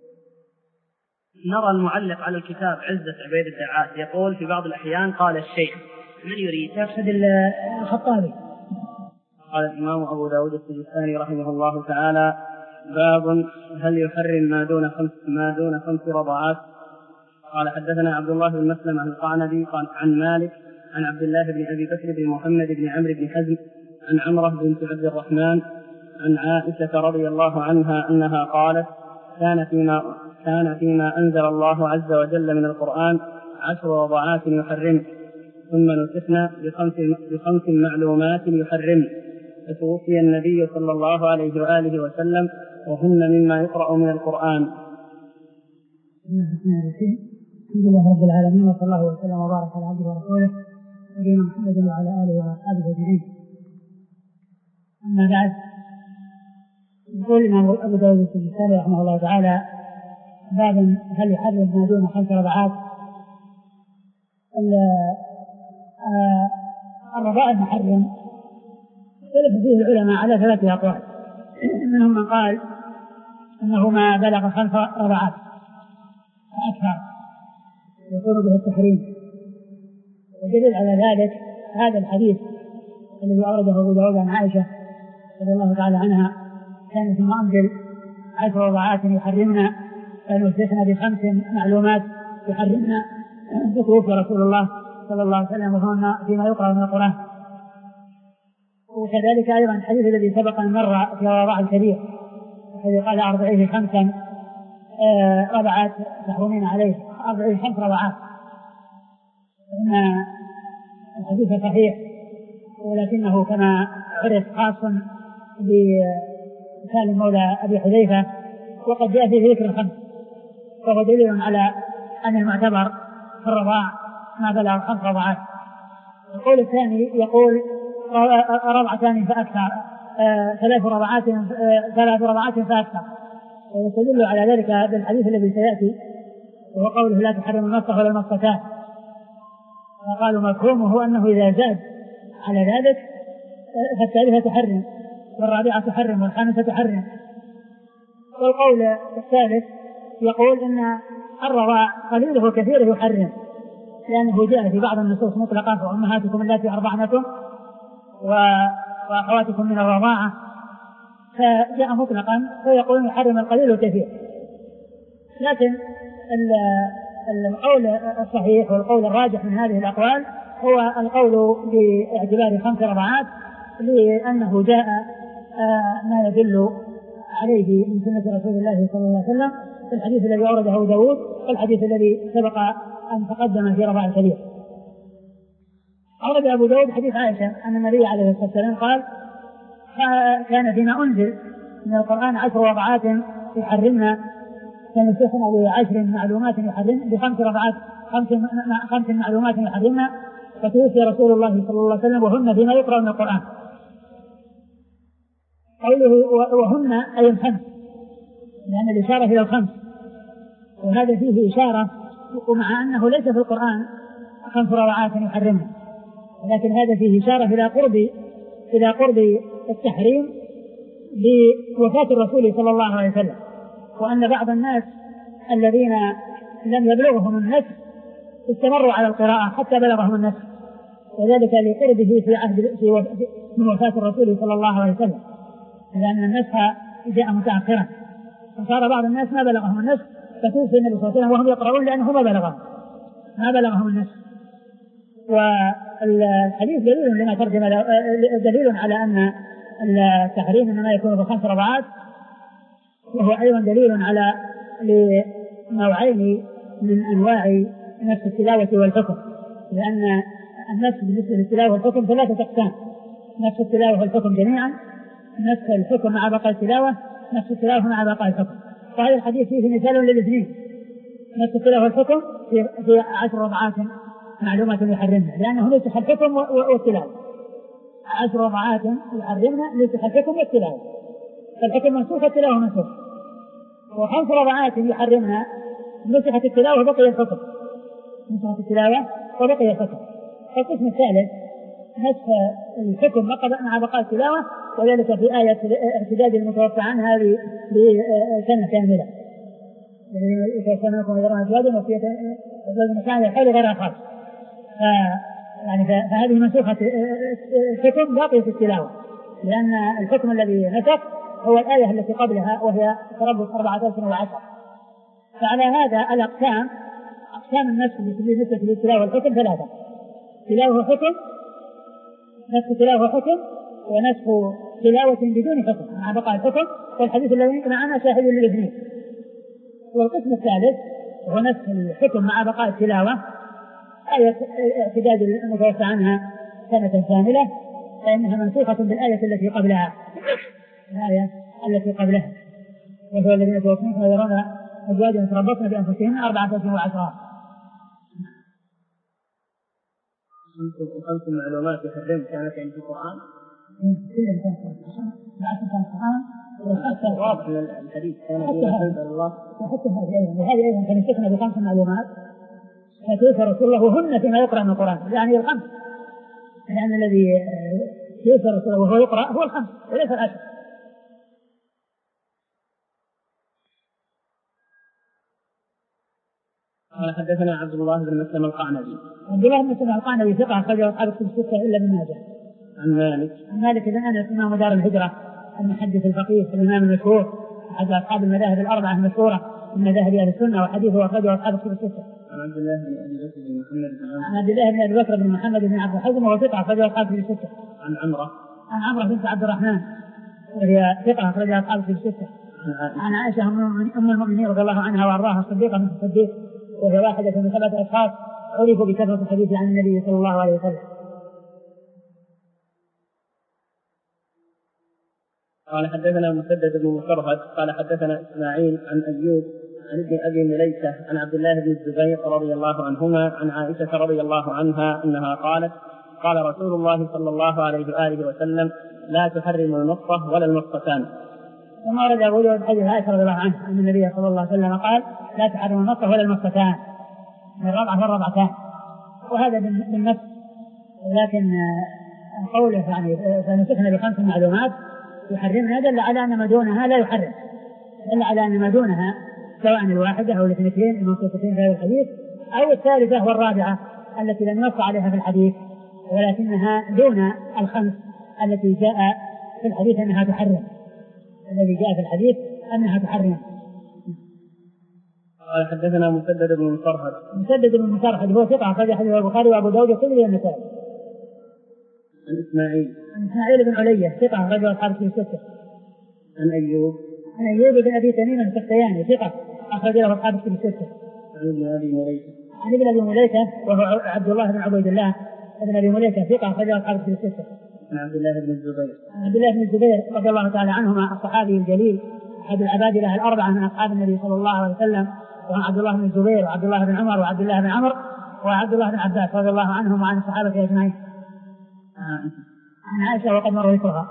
نرى المعلق على الكتاب عزة عبيد الدعاء يقول في بعض الأحيان قال الشيخ من يريد؟ يقصد الخطابي. قال الإمام أبو داود السجستاني رحمه الله تعالى: باب هل يحرم ما دون خمس ما دون خمس رضعات. قال حدثنا عبد الله بن مسلمة القعنبي قال عن مالك عن عبد الله بن أبي بكر بن محمد بن عمرو بن حزم عن عمرة بنت عبد الرحمن عن عائشة رضي الله عنها أنها قالت: كان فيما كان فيما أنزل الله عز وجل من القرآن عشر رضعات يحرم، ثم نسخنا بخمس, بخمس معلومات يحرم، فتوفي النبي صلى الله عليه وآله وسلم وهن مما يقرأ من القرآن. الحمد لله رب العالمين، وصلى الله وسلم وبارك على عبده ورسوله نبينا محمد وعلى آله وأصحابه أجمعين. أما بعد، يقول الإمام أبو داود السجستاني رحمه الله تعالى: باب هل يحرم ما دون خمس رضعات. الرضاع المحرم اختلف فيه العلماء على ثلاثة أقوال، منهم من قال أنه ما بلغ خمس رضعات فأكثر يكون به التحريم، ودليل على ذلك هذا الحديث الذي أورده أبو داود عن عائشة رضي الله تعالى عنها: كان ثم أنزل عشر رضعات يحرمنا فنسخنا بخمس معلومات يحرمنا، فتوفي رسول الله صلى الله عليه وسلم وهن فيما يقرأ من القرآن. وكذلك أيضا الحديث الذي سبق أن مر في الرضاع الكبير الذي قال أرضعيه خمسا رضعات تحرمين عليه، أرضعيه خمس رضعات، إن الحديث صحيح، ولكنه كما عرف خاص بسالم مولى أبي حذيفة، وقد جاء فيه ذكر الخمس، فهو دليل على أن المعتبر في الرضاع ما بلغ خمس رضعات. القول الثاني يقول رضعتان فأكثر، ثلاث رضعات ثلاث رضعات فأكثر، ويستدل على ذلك بالحديث الذي سيأتي وهو قوله لا تحرم المسخ ولا المسختان، فقالوا مفهومه أنه إذا زاد على ذلك فالثالثة تحرم والرابعة تحرم والخامسة تحرم. والقول الثالث يقول إن الرضاع قليله وكثيره يحرم، لأنه جاء في بعض النصوص مطلقة وأمهاتكم اللاتي أرضعنكم وأخواتكم من الرضاعة، فجاء مطلقا فيقول يحرم القليل والكثير. لكن القول الصحيح والقول الراجح من هذه الأقوال هو القول باعتبار خمس رضعات، لأنه جاء ما يدل عليه من سنة رسول الله صلى الله عليه وسلم في الحديث الذي أورده أبو داود والحديث الذي سبق أن تقدم في رضاع الكبير. أورد أبو داود حديث عائشة أن النبي عليه الصلاة والسلام قال كان فيما أنزل من القرآن عشر رضعات يحرمنا فنسخنا بعشر معلومات يحرمنا بخمس رضعات خمس, خمس معلومات يحرمنا، فتوفي رسول الله صلى الله عليه وسلم وهن فيما يقرأ من القرآن. قوله وهن أي الخمس، لأن الإشارة إلى الخمس، وهذا فيه إشارة، ومع أنه ليس في القرآن خمس رضعات يحرمنا، ولكن هذا فيه إشارة إلى قرب إلى قرب التحريم بوفاة الرسول صلى الله عليه وسلم، وأن بعض الناس الذين لم يبلغهم النسخ استمروا على القراءة حتى بلغهم النسخ، وذلك لقربه في عهد في من وفاة الرسول صلى الله عليه وسلم، لأن النسخ جاء متأخرا، فصار بعض الناس ما بلغهم النسخ فتوفي النبي صلى الله عليه وسلم وهم يقرؤون لأنه ما بلغهم ما بلغهم النسخ. والحديث دليل لما ترجم دليل على أن التحريم إنما يكون بخمس رضعات، وهو أيضا دليل على لنوعين من أنواع نفس التلاوة والحكم، لأن النفس بالنسبة للتلاوة والحكم ثلاثة أقسام: نفس التلاوة والحكم جميعا، نفس الحكم مع بقاء التلاوة، نفس التلاوة مع بقاء الحكم. فهذا الحديث فيه مثال للاثنين، نفس التلاوة والحكم في, في عشر رضعات معلومة يحرمنا، لأنه نسخ الحكم والتلاوة. عشر رضعات يحرمنا نسخ الحكم والتلاوة، فالحكم منسوخ والتلاوة منسوخ. وخمس رضعات يحرمنا نسخت التلاوة وبقي الحكم، نسخت التلاوة وبقي الحكم. القسم الثالث نسخ الحكم مع بقاء التلاوة، وذلك في آية ارتداد المتوفى عنها بسنة كاملة، يتوفى منكم ويذرون أزواجا وصية المكان يحول غير خاص، يعني فهذه منسوخة الحكم باقية التلاوة، لأن الحكم الذي نسخ هو الآية التي قبلها وهي تربص أربعة أشهر وعشر. فعلى هذا الأقسام أقسام النسخ بالنسبة للتلاوة والحكم ثلاثة: تلاوة وحكم، نسخ تلاوة وحكم، ونسخ تلاوة بدون حكم مع بقاء الحكم، والحديث الذي معنا شاهد للاثنين. والقسم الثالث هو نسخ الحكم مع بقاء التلاوة، آية اعتداد المتوفى عنها سنة كاملة فإنها منسوخة بالآية التي قبلها، الآية التي قبلها، وهو الذين يتوفون ويرون أزواجا يتربصن بأنفسهن أربعة أشهر وعشرة. خمس معلومات يحرم كانت عند القرآن، كلهم كانوا في القرآن، وحتى واضح من الحديث كان في الله، وحتى هذه أيضا وهذه أيضا كان يستثنى بخمس معلومات فتوفى رسول الله وهن فيما يقرأ من القرآن، يعني الخمس، لأن الذي يوفى رسول الله وهو يقرأ هو الخمس وليس العشر. قال حدثنا عبد الله بن مسلم القعنبي. عبد الله بن مسلم القعنبي ثقة أخرجه أصحاب الكتب الستة إلا ابن ماجه. عن مالك. عن مالك بن أنس إمام دار الهجرة المحدث الفقيه الإمام المشهور أحد أصحاب المذاهب الأربعة المشهورة من مذاهب أهل السنة، وحديثه أخرجه أصحاب الكتب الستة. عن عبد الله بن أبي بكر بن محمد. عن عبد الله بن أبي بكر بن محمد بن عبد الحزم وهو ثقة أخرجه أصحاب الكتب الستة. عن عمرة. عن عمرو بنت عبد الرحمن وهي ثقة أخرجها أصحاب في الستة. عن عائشة أم المؤمنين رضي الله عنها وأرضاها الصديقة من الصديق، وهي واحدة من سبعة أشخاص عرفوا بكثرة الحديث عن النبي صلى الله عليه وسلم. قال حدثنا مسدد بن مسرهد قال حدثنا إسماعيل عن أيوب عن ابن أبي مليكة عن عبد الله بن الزبير رضي الله عنهما عن عائشة رضي الله عنها أنها قالت قال رسول الله صلى الله عليه وآله وسلم لا تحرم النطفة ولا النطفتان. ثم ورد أبو داود حديث عائشة رضي الله عنها أن النبي صلى الله عليه وسلم قال لا تحرم النطفة ولا النطفتان من الرضعة والرضعتان، وهذا بالنفس، ولكن قوله يعني فنسخنا بخمس معلومات يحرمنا دل على أن ما دونها لا يحرم، دل على أن ما دونها سواء الواحدة أو الاثنتين المنصوصتين في هذا الحديث أو الثالثة والرابعة التي لم ينص عليها في الحديث ولكنها دون الخمس التي جاء في الحديث أنها تحرم، الذي جاء في الحديث أنها تحرم. قال حدثنا مسدد بن مسرهد. مسدد بن مسرهد هو ثقة أخرج حديث البخاري وأبو داود والترمذي والنسائي. عن إسماعيل. عن إسماعيل بن علية ثقة أخرج أصحاب في الستة. عن أيوب. عن أيوب بن أبي تميم السختياني ثقة أخرج له أصحاب في الستة. عن ابن أبي مليكة. عن ابن أبي مليكة وهو عبد الله بن عبيد الله ابن أبي مليكة ثقة أخرج له أصحاب في الستة. عن عبد الله بن الزبير. عن عبد الله بن الزبير رضي الله تعالى عنهما الصحابي الجليل أحد العبادلة الأربعة من أصحاب النبي صلى الله عليه وسلم، وعن عبد الله بن الزبير وعبد الله بن عمر وعبد الله بن عمرو وعبد الله بن عباس رضي الله عنهم وعن الصحابة أجمعين. عن عائشة وقد مر ذكرها.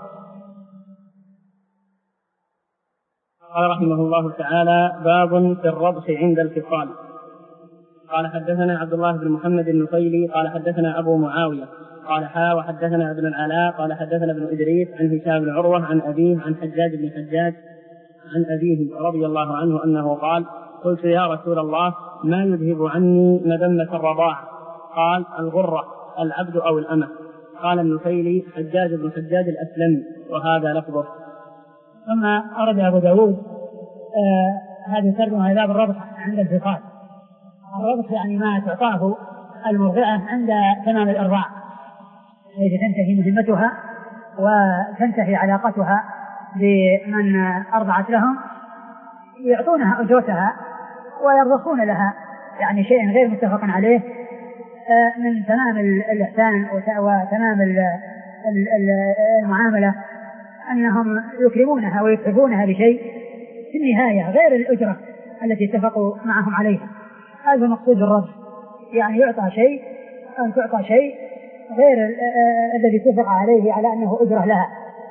قال رحمه الله تعالى باب في الربط عند الفصال. قال حدثنا عبد الله بن محمد النفيلي قال حدثنا أبو معاوية قال حا وحدثنا ابن العلاء قال حدثنا ابن إدريس عن هشام بن عروة عن أبيه عن حجاج بن حجاج عن أبيه رضي الله عنه أنه قال قلت يا رسول الله ما يذهب عني مذمة الرضاعة؟ قال الغرة العبد أو الأمة. قال النفيلي حجاج بن حجاج الأسلمي وهذا لفظه. ثم أرد أبو داود آه هذه ترجمة إلى الربط عند الفصال. الربط يعني ما تعطاه المرضعة عند تمام الإرضاع حيث تنتهي مهمتها وتنتهي علاقتها بمن أرضعت لهم، يعطونها أجرتها ويرضخون لها يعني شيء غير متفق عليه من تمام الإحسان وتمام المعاملة، أنهم يكرمونها ويتعبونها بشيء في النهاية غير الأجرة التي اتفقوا معهم عليها. هذا مقصود الرب، يعني يعطى شيء أن تعطى شيء غير الذي اتفق عليه على أنه أجرة لها.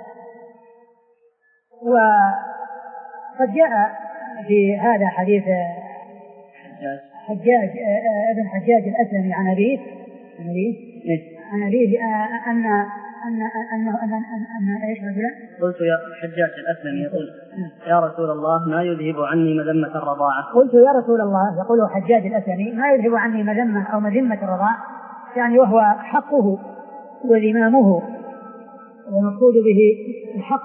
وقد جاء في هذا حديث حجاج ابن حجاج الأسلمي عن أبيه عن أبيه أن أن أنه أن أن إيش رجلا؟ قلت يا حجاج الأسلمي يقول يا رسول الله ما يذهب عني مذمة الرضاعة؟ قلت يا رسول الله يقول حجاج الأسلمي ما يذهب عني مذمة أو مذمة الرضاعة، يعني وهو حقه وذمامه والمقصود به الحق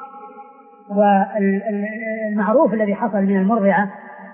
والمعروف الذي حصل من المرضعة،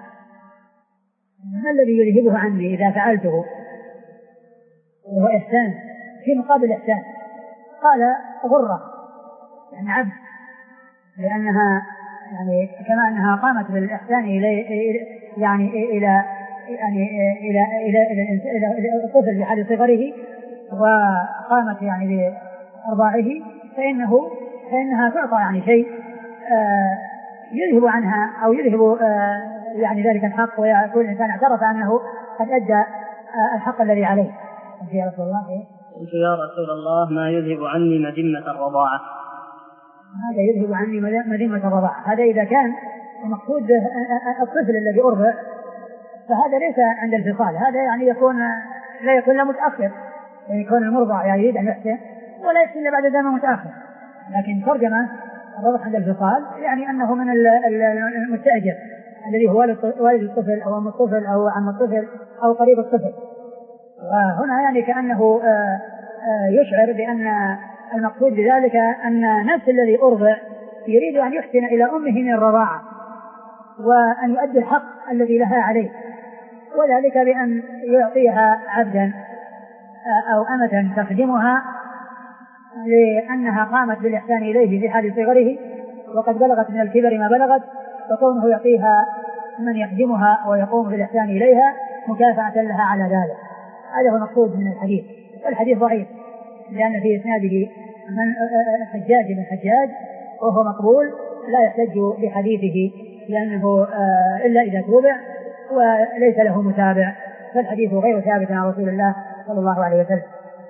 ما الذي يذهبه عني إذا فعلته؟ وهو إحسان في مقابل إحسان. قال غرة يعني عبد، لأنها يعني كما أنها قامت بالإحسان إلى يعني إلى يعني إلى إلى إلى إلى الطفل بحال صغره وقامت يعني بإرضاعه، فإنه فإنها تعطى يعني شيء يذهب عنها أو يذهب يعني ذلك الحق، ويكون الإنسان اعترف أنه قد أدى الحق الذي عليه. يا رسول الله قلت يا رسول الله ما يذهب عني مذمة الرضاعة؟ هذا يذهب عني مذمة الرضاعة، هذا إذا كان المقصود الطفل الذي أرضع فهذا ليس عند الفصال، هذا يعني يكون لا يكون لا متأخر، يعني يكون المرضع يعني يريد أن يحسن ولا يحسن بعد زمن متأخر. لكن ترجمة الرضع عند الفصال يعني أنه من المستأجر الذي هو والد الطفل أو أم الطفل أو عم الطفل أو قريب الطفل. وهنا يعني كأنه يشعر بأن المقصود بذلك أن نفس الذي أرضع يريد أن يحسن إلى أمه من الرضاعة وأن يؤدي الحق الذي لها عليه، وذلك بأن يعطيها عبدا أو أمة تخدمها لأنها قامت بالإحسان إليه في حال صغره وقد بلغت من الكبر ما بلغت، وكونه يعطيها من يخدمها ويقوم بالإحسان إليها مكافأة لها على ذلك. هذا هو المقصود من الحديث. والحديث ضعيف لأن في إسناده من حجاج بن حجاج وهو مقبول لا يحتج بحديثه لأنه إلا إذا توبع وليس له متابع، فالحديث غير ثابت عن رسول الله صلى الله عليه وسلم.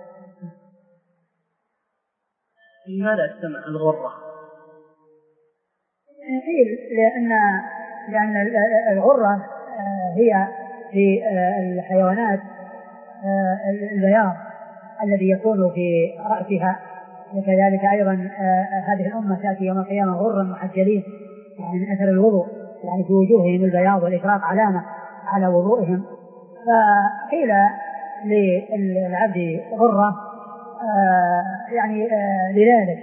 لماذا استمع الغرة؟ قيل لأن لأن الغرة هي في الحيوانات البياض الذي يكون في رأسها، وكذلك أيضا هذه الأمة تأتي يوم القيامة غرا محجلين يعني من أثر الوضوء، يعني في وجوههم البياض والإشراق علامة على وضوئهم. فقيل للعبد غرة يعني لذلك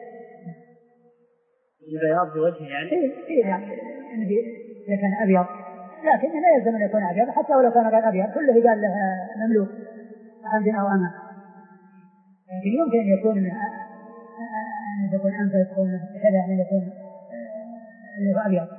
البياض في وجهه يعني إيه يعني إذا كان أبيض، لكن لا يلزم أن يكون أبيض، حتى ولو كان غير أبيض كله قال له مملوك عبد أو أمة، لكن يمكن أن يكون أن يكون أنفس يكون كذا أن يكون أبيض.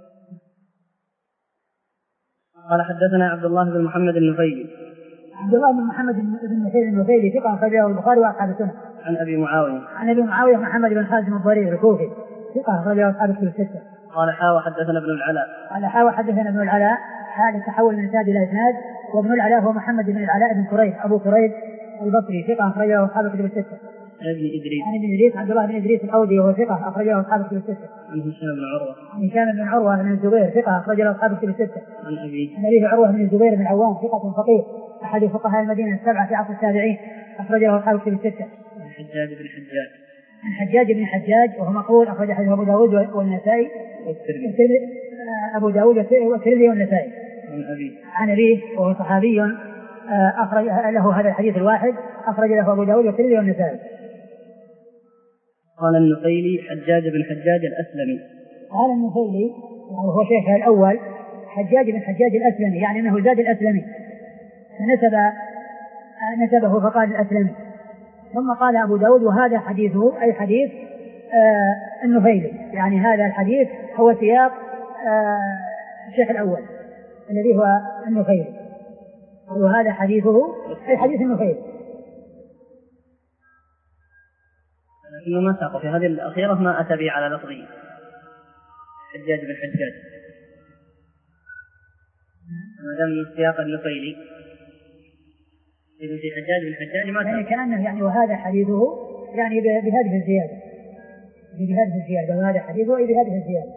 قال حدثنا عبد الله بن محمد النفيلي. عبد الله بن محمد بن نفيل النفيلي ثقة أخرجه البخاري وأصحاب السنة. عن أبي معاوية. عن أبي معاوية محمد بن خازم الضرير الكوفي ثقة أخرجه أصحاب الستة. قال حاوى حدثنا ابن العلاء. قال حاوى حدثنا ابن العلاء حال التحول من إسناد إلى إسناد، وابن العلاء هو محمد بن العلاء بن كريب أبو كريب البصري ثقة أخرجه أصحاب الستة. عن ابن إدريس. عن ابن إدريس عبد الله بن إدريس الأودي وهو ثقة أخرجه أصحاب الستة. عن هشام بن عروة. عن هشام بن عروة بن الزبير ثقة أخرجه أصحاب الستة. عن أبي. عن أبيه عروة بن الزبير بن عوام ثقة فقيه أحد فقهاء المدينة السبعة في عصر التابعين أخرجه أصحاب الستة. عن حجاج بن حجاج. عن حجاج بن حجاج وهو مقبول أخرج حديث أبو داود والنسائي والترمذي. أبو داود والترمذي والنسائي. عن أبيه. عن أبيه وهو صحابي أخرج له هذا الحديث الواحد أخرج له أبو داود والترمذي والنسائي. قال النفيلي حجاج بن حجاج الأسلمي. قال النفيلي وهو شيخه الأول حجاج بن حجاج الأسلمي، يعني أنه زاد الأسلمي فنسب نسبه فقال الأسلمي. ثم قال أبو داود وهذا حديثه أي حديث آه النفيلي، يعني هذا الحديث هو سياق آه الشيخ الأول الذي هو النفيلي، وهذا حديثه أي حديث النفيلي. لكنه ما ساق في هذه الأخيرة ما أتى به على لفظه حجاج بن حجاج، ما دام من سياق النفيلي إذا في حجاج بن حجاج ما يعني كأنه يعني وهذا حديثه يعني بهذه الزيادة بهذه الزيادة وهذا حديثه أي بهذه الزيادة.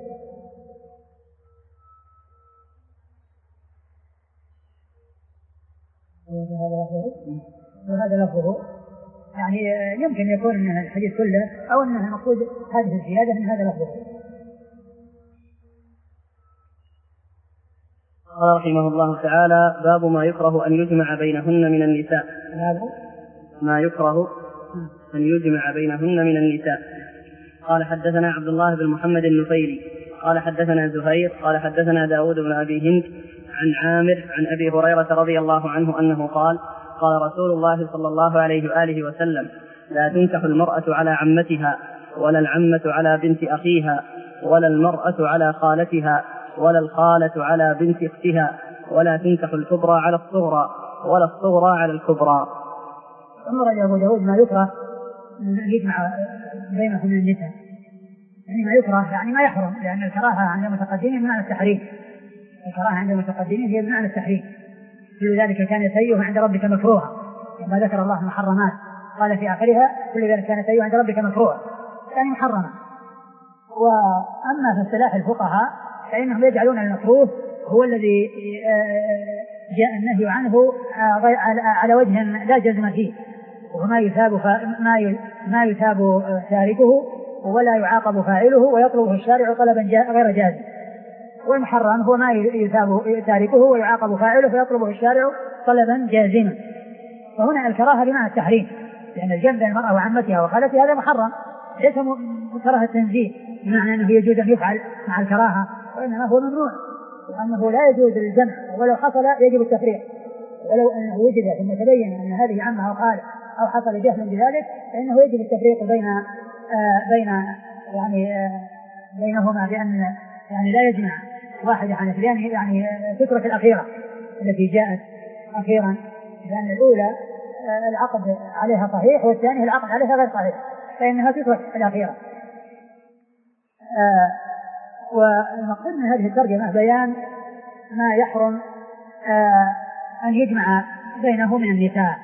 وهذا لفظه وهذا لفظه يعني يمكن يكون أن الحديث كله أو أنه المقصود هذه الزيادة من هذا لفظه. قال رحمه الله تعالى باب ما يكره أن يجمع بينهن من النساء. ما يكره أن يجمع بينهن من النساء. قال حدثنا عبد الله بن محمد النفيلي قال حدثنا زهير قال حدثنا داود بن أبي هند عن عامر عن أبي هريرة رضي الله عنه أنه قال قال رسول الله صلى الله عليه وآله وسلم لا تنكح المرأة على عمتها ولا العمة على بنت أخيها ولا المرأة على خالتها ولا الخالة على بنت أختها ولا تنكح الكبرى على الصغرى ولا الصغرى على الكبرى. أمر أبو داود ما يكره أن يجمع بينهم من النساء، يعني ما يكره يعني ما يحرم، لأن الكراهة عند المتقدمين بمعنى التحريم، الكراهة عند المتقدمين هي بمعنى التحريم. كل ذلك كان سيئه عند ربك مكروها كما ذكر الله المحرمات قال في آخرها كل ذلك كان سيئه عند ربك مكروها يعني محرما. وأما في اصطلاح الفقهاء فإنهم يجعلون المكروه هو الذي جاء النهي عنه على وجه لا جزم فيه، وما يثاب ما يثاب تاركه ولا يعاقب فاعله ويطلبه الشارع طلبا غير جازم. والمحرم هو ما يثاب تاركه ويعاقب فاعله فيطلبه الشارع طلبا جازما. فهنا الكراهة بمعنى التحريم، لأن الجنب بين المرأة وعمتها وخالتها هذا محرم، ليس كراهة التنزيه بمعنى أنه يجوز أن يفعل مع الكراهة، وإنما هو ممنوع، وأنه لا يجوز الجمع، ولو حصل يجب التفريق، ولو أنه وجد ثم تبين أن هذه عمها وخالة أو حصل جهل بذلك فإنه يجب التفريق بين آه بين يعني آه بينهما بأن يعني لا يجمع واحدة عن اثنين يعني تترك الأخيرة التي جاءت أخيرا لأن الأولى آه العقد عليها صحيح والثانية العقد عليها غير صحيح فإنها تترك الأخيرة. آه والمقصود من هذه الترجمة بيان ما يحرم آه أن يجمع بينه من النساء.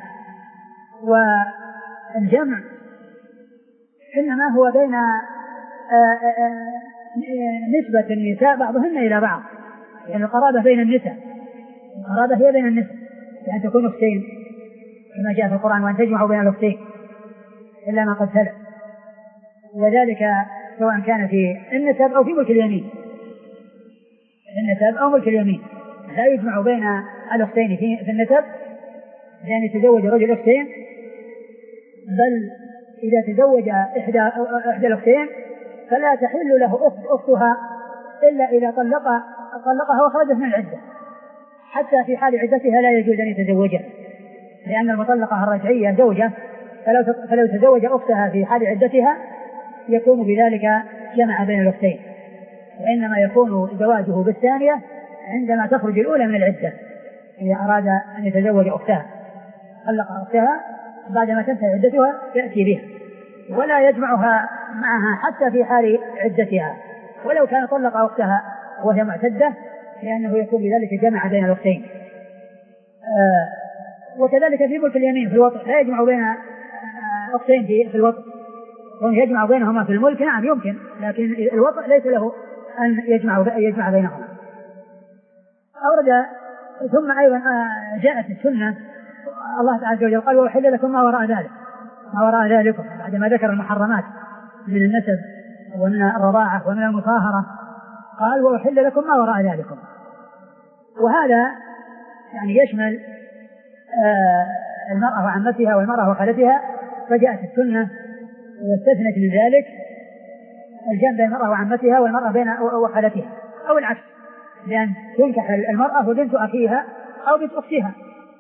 والجمع إنما هو بين آآ آآ نسبة النساء بعضهن إلى بعض يعني القرابة بين النساء القرابة هي بين النساء يعني تكون أختين كما جاء في القرآن وأن تجمعوا بين الأختين إلا ما قد سلف وذلك سواء كان في النسب أو في ملك اليمين النسب أو ملك اليمين لا يجمع بين الأختين في النسب لأن يتزوج رجل أختين بل إذا تزوج إحدى, إحدى الأختين فلا تحل له أخت أختها إلا إذا طلق طلقها وخرجت من العدة حتى في حال عدتها لا يجوز أن يتزوجها لأن المطلقة الرجعية زوجة فلو, فلو تزوج أختها في حال عدتها يكون بذلك جمع بين الأختين وإنما يكون زواجه بالثانية عندما تخرج الأولى من العدة إذا أراد أن يتزوج أختها طلق أختها بعدما تنتهي عدتها يأتي بها ولا يجمعها معها حتى في حال عدتها ولو كان طلق أختها وهي معتدة لأنه يكون بذلك جمع بين الأختين. آه وكذلك في ملك اليمين في الوطء لا يجمع بين آه أختين في الوطء ويجمع بينهما في الملك نعم يمكن لكن الوطء ليس له أن يجمع, يجمع بينهما. أورد ثم أيضا آه جاءت السنة الله تعالى قال وأحل لكم ما وراء ذلك ما وراء ذلكم بعدما ذكر المحرمات من النسب ومن الرضاعة ومن المصاهرة قال وأحل لكم ما وراء ذلكم وهذا يعني يشمل آه المرأة وعمتها والمرأة وخالتها فجاءت السنة واستثنت من ذلك الجمع بين المرأة وعمتها والمرأة بين وخالتها أو العكس لأن تنكح المرأة وبنت أخيها أو بنت أختها.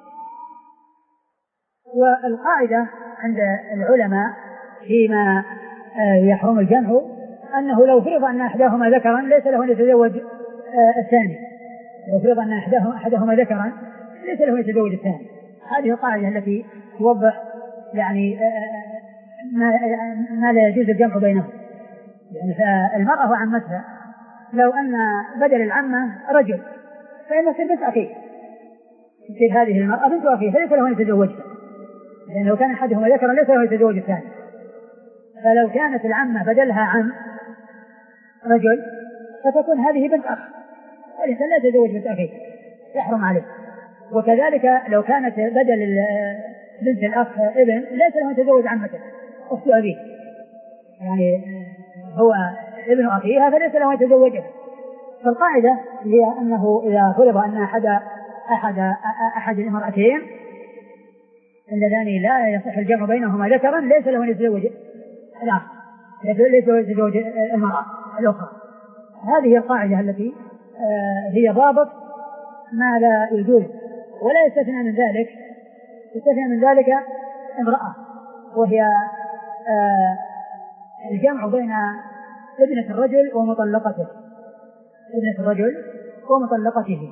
والقاعدة عند العلماء فيما يحرم الجمع أنه لو فرض أن أحدهما ذكرا ليس له أن يتزوج الثاني لو فرض أن أحدهما ذكرا ليس له أن يتزوج الثاني. هذه القاعدة التي توضح يعني ما لا يجوز الجمع بينهم يعني فالمرأة وعمتها لو أن بدل العمة رجل فإن تصير بنت أخيه تصير هذه المرأة بنت أخيه ليس له أن يتزوجها لأن لو كان أحدهما ذكرا ليس له يتزوج الثاني. فلو كانت العمة بدلها عم رجل فتكون هذه بنت أخ الإنسان لا يتزوج بنت أخيه يحرم عليه. وكذلك لو كانت بدل بنت الأخ ابن ليس له يتزوج عمته أخت أبيه يعني هو ابن أخيها فليس له يتزوجها. فالقاعدة هي أنه إذا فرض أن أحد أحد أحد المرأتين اللذان لا يصح الجمع بينهما ذكرا ليس له أن يتزوج الآخر ليس له يتزوج المرأة الأخرى. هذه القاعدة التي هي ضابط ما لا يجوز ولا يستثنى من ذلك يستثنى من ذلك امرأة وهي الجمع بين ابنة الرجل ومطلقته ابنة الرجل ومطلقته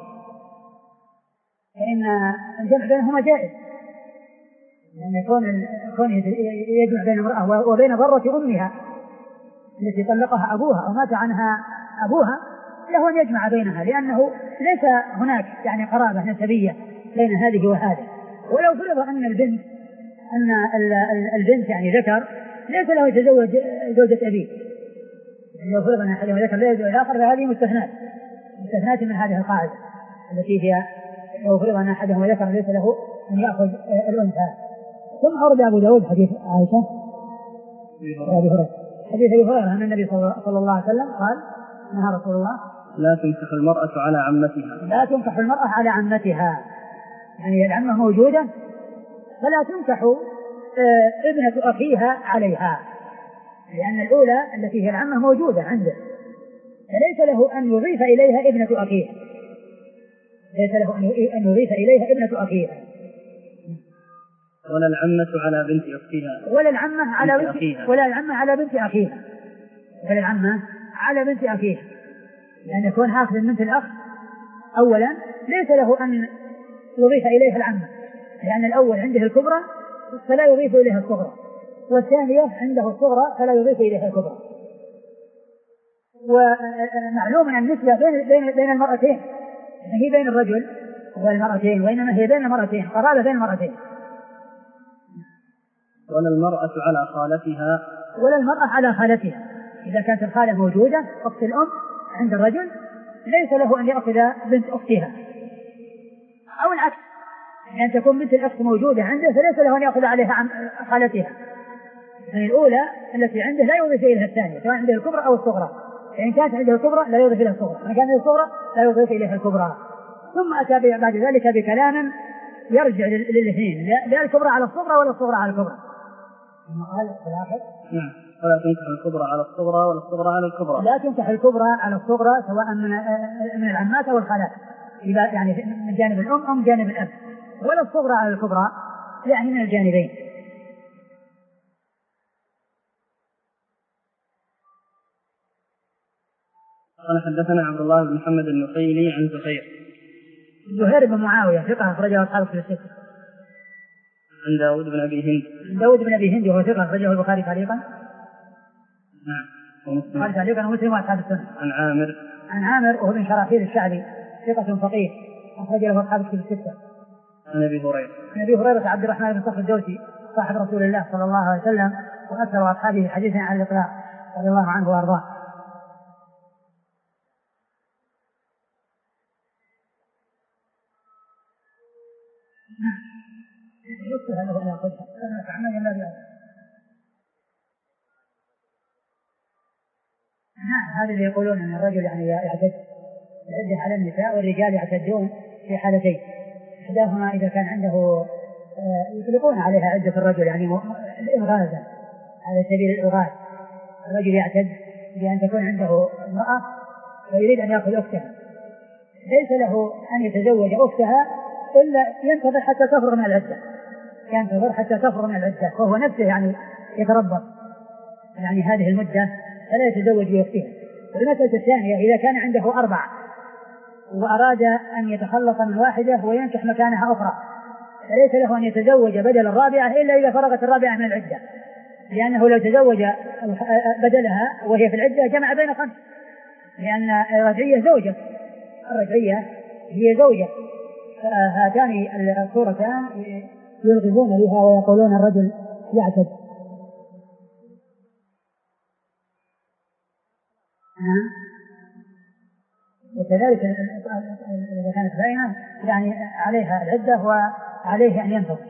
فإن الجمع بينهما جائز لأن يكون يكون يجمع بين امرأة وبين ضرة أمها التي طلقها أبوها أو مات عنها أبوها له أن يجمع بينها لأنه ليس هناك يعني قرابة نسبية بين هذه وهذه. ولو فرض أن البنت أن البنت يعني ذكر ليس له يتزوج زوجة أبيه لو فرض أن أحدهما ذكر لا يتزوج الآخر فهذه مستثنات مستثنات من هذه القاعدة التي هي لو فرض أن أحدهما ذكر ليس له أن يأخذ الأنثى. ثم أورد أبو داود حديث عائشة أبي هريرة حديث أبي هريرة أن النبي صلى الله عليه وسلم قال نهى رسول الله لا تنكح المرأة على عمتها لا تنكح المرأة على عمتها يعني العمة موجودة فلا تنكح ابنة أخيها عليها لأن الأولى التي هي العمة موجودة عنده فليس له أن يضيف إليها ابنة أخيها ليس له أن يضيف إليها ابنة أخيها. ولا العمة على بنت أختها ولا العمة على بنت أخيها ولا العمة على بنت أخيها ولا العمة على بنت أخيها لأن يكون آخذ من بنت الأخ أولا ليس له أن يضيف إليها العمة لأن الأول عنده الكبرى فلا يضيف إليها الصغرى والثانية عنده الصغرى فلا يضيف إليها الكبرى. ومعلوم أن النسبة بين, بين, بين المرأتين هي بين الرجل والمرأتين وإنما هي بين المرأتين قرابة بين المرأتين. ولا المرأة على خالتها ولا المرأة على خالتها إذا كانت الخالة موجودة أخت الأم عند الرجل ليس له أن يأخذ بنت أختها أو العكس أن يعني تكون بنت الأخت موجودة عنده فليس له أن يأخذ عليها عن خالتها. يعني الأولى التي عنده لا يضيف إليها الثانية سواء عنده الكبرى أو الصغرى فإن كانت عنده الكبرى لا يضيف إليها الصغرى وإن كانت عنده الصغرى لا يضيف إليها الكبرى. ثم أتى بعد ذلك بكلام يرجع للاثنين لا الكبرى على الصغرى ولا الصغرى على الكبرى. نعم ولا تنكح الكبرى على الصغرى ولا الصغرى على الكبرى. لا تنكح الكبرى على الصغرى سواء من من العمات أو الخالات يعني من جانب الأم أو من جانب الأب ولا الصغرى على الكبرى يعني من الجانبين. قال حدثنا عبد الله بن محمد النخيلي عن زهير زهير بن معاوية ثقة أخرجه أصحاب الكتب الستة. عن داود بن أبي هند داود بن أبي هند وهو ثقة أخرجه البخاري تعليقا. نعم ومسلم تعليقا ومسلم وأصحاب السنة. عن عامر عن عامر وهو بن شراحيل الشعبي ثقة فقيه أخرج له أصحاب الكتب الستة. عن أبي هريرة عن أبي هريرة عبد الرحمن بن صخر الدوسي صاحب رسول الله صلى الله عليه وسلم وأكثر أصحابه حديثا عن الإطلاق رضي الله عنه وأرضاه. نعم هذا اللي يقولون أن الرجل يعني يعتد العدة على النساء والرجال يعتدون في حالتين إحداهما إذا كان عنده يطلقون عليها عدة الرجل يعني الإلغاز على سبيل الإلغاز الرجل يعتد بأن تكون عنده امرأة ويريد أن يأخذ أختها ليس له أن يتزوج أختها إلا ينتظر حتى تفرغ من العدة ينتظر حتى تفرغ من العدة وهو نفسه يعني يتربص يعني هذه المدة فلا يتزوج بأختها. المسألة الثانية إذا كان عنده أربع وأراد أن يتخلص من واحدة وينكح مكانها أخرى فليس له أن يتزوج بدل الرابعة إلا إذا فرغت الرابعة من العدة لأنه لو تزوج بدلها وهي في العدة جمع بين خمس لأن الرجعية زوجة الرجعية هي زوجة هاتان الصورتان يرغبون بها ويقولون الرجل يعتد. وكذلك إذا كانت باينة يعني عليها العدة وعليه أن ينتظر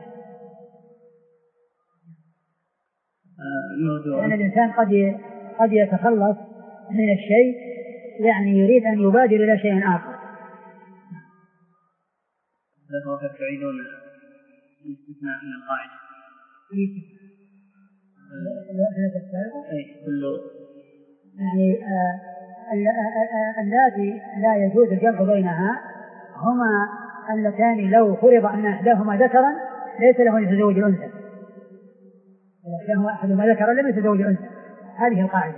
لأن يعني الإنسان قد قد يتخلص من الشيء يعني يريد أن يبادر إلى شيء آخر. هذا هو تعيدون الاستثناء من القاعدة أي كله يعني اللاتي لا يجوز الجمع بينها هما اللتان لو فرض أن أحداهما ذكرا ليس له أن يتزوج الأنثى لأنه أحدهما ذكرا لم يتزوج الأنثى هذه القاعدة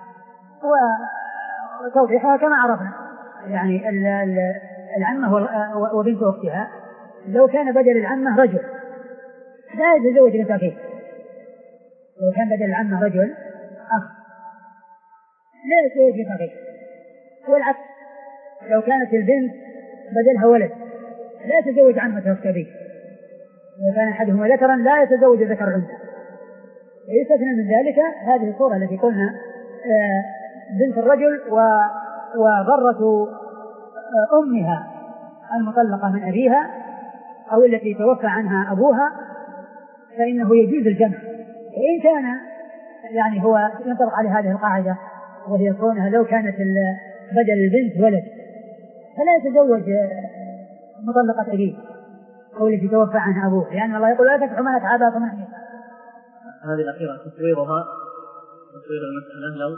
وتوضيحها كما عرفنا يعني العمة وبنت أختها لو كان بدل العمة رجل لا يتزوج بنت أخيه لو كان بدل العمة رجل أخ لا يتزوج بنت أخيه والعكس لو كانت البنت بدلها ولد لا يتزوج عمته أخت أبيه لو كان أحدهما ذكرا لا يتزوج ذكر الأنثى. ويستثنى من ذلك هذه الصورة التي قلنا بنت الرجل وضرة أمها المطلقة من أبيها أو التي توفى عنها أبوها فإنه يجوز الجمع وإن كان يعني هو ينطبق على هذه القاعدة وهي كونها لو كانت بدل البنت ولد فلا يتزوج مطلقة أبيه أو التي توفى عنها أبوه لأن يعني الله يقول لا تنكحوا ما نكح آباءكم. هذه الأخيرة تصويرها تصوير المسألة لو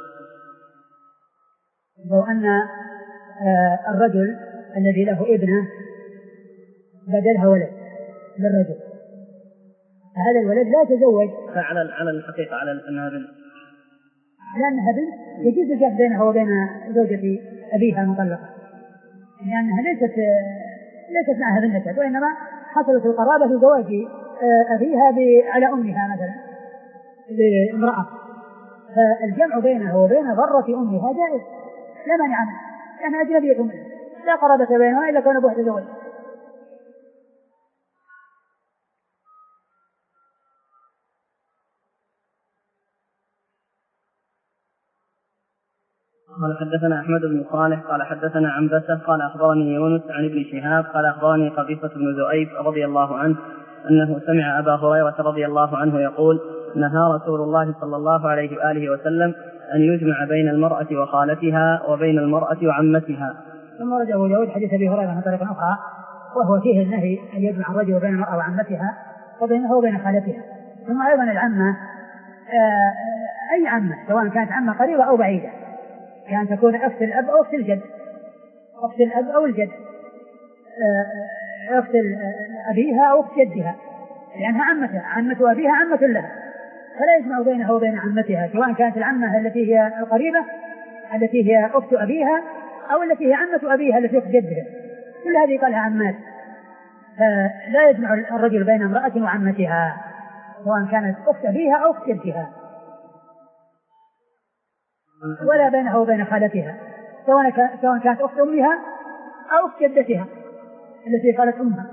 لو أن الرجل الذي له ابنة بدلها ولد للرجل هذا الولد لا يتزوج على على الحقيقة على أنها بنت، لأنها بنت يجوز الجمع بينها وبين زوجة أبيها المطلقة، لأنها يعني ليست ليست معها بنت، وإنما حصلت القرابة في زواج أبيها على أمها مثلا لامرأة، فالجمع بينها وبين ضرة أمها جائز لا مانع منه، لأنها أجنبية منها لا قرابة بينها إلا كان أبوها تزوج. قال حدثنا أحمد بن صالح قال حدثنا عنبسة قال أخبرني يونس عن ابن شهاب قال أخبرني قبيصة بن ذؤيب رضي الله عنه أنه سمع أبا هريرة رضي الله عنه يقول: نهى رسول الله صلى الله عليه وآله وسلم أن يجمع بين المرأة وخالتها وبين المرأة وعمتها. ثم ورد أبو داود حديث أبي هريرة من طريق أخرى وهو فيه النهي أن يجمع الرجل بين المرأة وعمتها وبينها وبين خالتها. ثم أيضا العمة أي عمة سواء كانت عمة قريبة أو بعيدة، كان يعني تكون أخت الأب أو أخت الجد، أخت الأب أو الجد، أخت أبيها أو أخت جدها، لأنها عمتها، عمة أبيها عمة لها، فلا يجمع بينها وبين عمتها سواء كانت العمة التي هي القريبة التي هي أخت أبيها أو التي هي عمة أبيها التي أخت جدها، كل هذه قالها عمات. فلا يجمع الرجل بين امرأة وعمتها سواء كانت أخت أبيها أو أخت جدها، ولا بينها وبين خالتها سواء كانت أخت أمها أو أخت جدتها التي قالت أمها.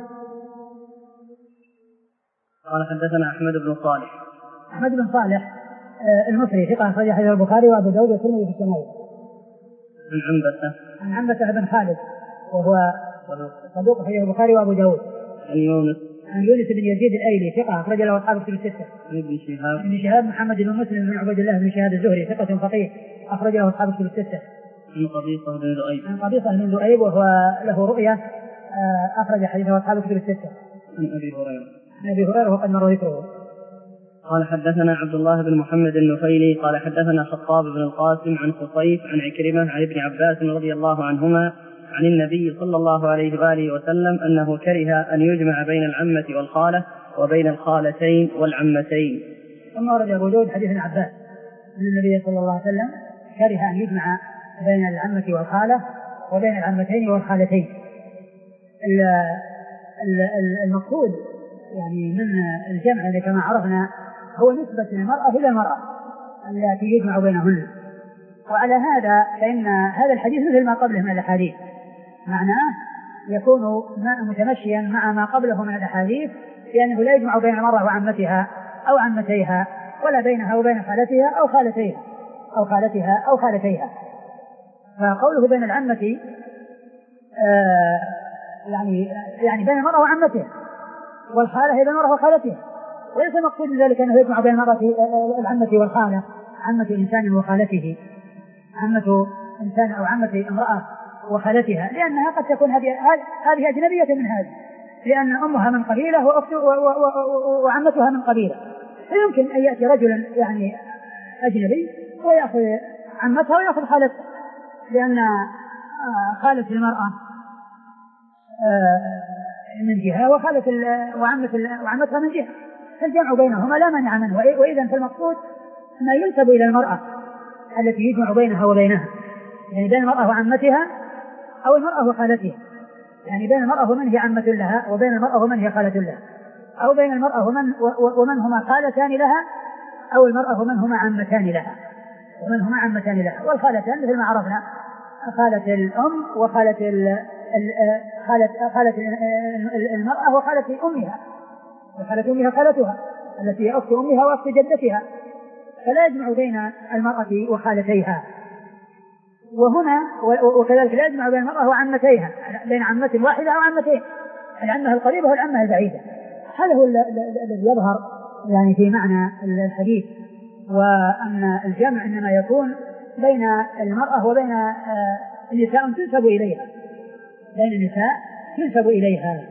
قال حدثنا أحمد بن صالح أحمد بن صالح المصري ثقة أخرج حديث البخاري وأبو داود والترمذي في الشمائل. عن عنبسة عن عنبسة بن خالد وهو صدوق أخرجه البخاري وأبو داود. عن يونس عن يونس بن يزيد الأيلي ثقة أخرج له أصحاب الكتب الستة. عن ابن شهاب ابن شهاب محمد بن مسلم بن عبيد الله بن شهاب الزهري ثقة فقيه أخرج له أصحاب الكتب الستة. عن قبيصة بن ذؤيب عن قبيصة بن ذؤيب وهو له رؤية أخرج حديثه أصحاب الكتب الستة. عن أبي هريرة عن أبي هريرة وقد مر ذكره. قال حدثنا عبد الله بن محمد النفيلي قال حدثنا خطاب بن القاسم عن خصيف عن عكرمة عن ابن عباس رضي الله عنهما عن النبي صلى الله عليه وآله وسلم أنه كره أن يجمع بين العمة والخالة وبين الخالتين والعمتين. ثم ورد أبو داود حديث ابن عباس أن النبي صلى الله عليه وسلم كره أن يجمع بين العمة والخالة وبين العمتين والخالتين. المقصود يعني من الجمع اللي كما عرفنا هو نسبة المرأة إلى المرأة التي يجمع بينهن، وعلى هذا فإن هذا الحديث مثل ما قبله من الأحاديث، معناه يكون متمشيا مع ما قبله من الأحاديث، لأنه لا يجمع بين المرأة وعمتها أو عمتيها ولا بينها وبين خالتها أو خالتيها أو خالتها أو خالتيها. فقوله بين العمة آه يعني يعني بين المرأة وعمتها، والخالة هي بين المرأة وخالتها، وليس مقصود من ذلك أنه يجمع بين المرأة العمة والخالة، عمة إنسان وخالته، عمة إنسان أو عمة امرأة وخالتها، لأنها قد تكون هذه هذه أجنبية من هذه، لأن أمها من قبيلة وعمتها من قبيلة، فيمكن أن يأتي رجل يعني أجنبي ويأخذ عمتها ويأخذ خالتها، لأن خالة المرأة من جهة وخالة وعمة وعمتها من جهة، فالجمع بينهما لا مانع منه. وإذا فالمقصود ما ينسب إلى المرأة التي يجمع بينها وبينها، يعني بين المرأة وعمتها أو المرأة وخالتها، يعني بين المرأة ومن هي عمة لها وبين المرأة ومن هي خالة لها، أو بين المرأة ومن, ومن هما خالتان لها أو المرأة ومن هما عمتان لها ومن هما عمتان لها. والخالتان مثل ما عرفنا خالة الأم وخالة ال خالة خالة المرأة وخالة أمها، وخالة أمها خالتها التي هي أخت أمها وأخت جدتها، فلا يجمع بين المرأة وخالتيها. وهنا وكذلك لا يجمع بين المرأة وعمتيها، بين عمة واحدة أو عمتين، العمة القريبة والعمة البعيدة. هذا هو الذي يظهر يعني في معنى الحديث، وأن الجمع إنما يكون بين المرأة وبين النساء تنسب إليها، بين النساء تنسب إليها.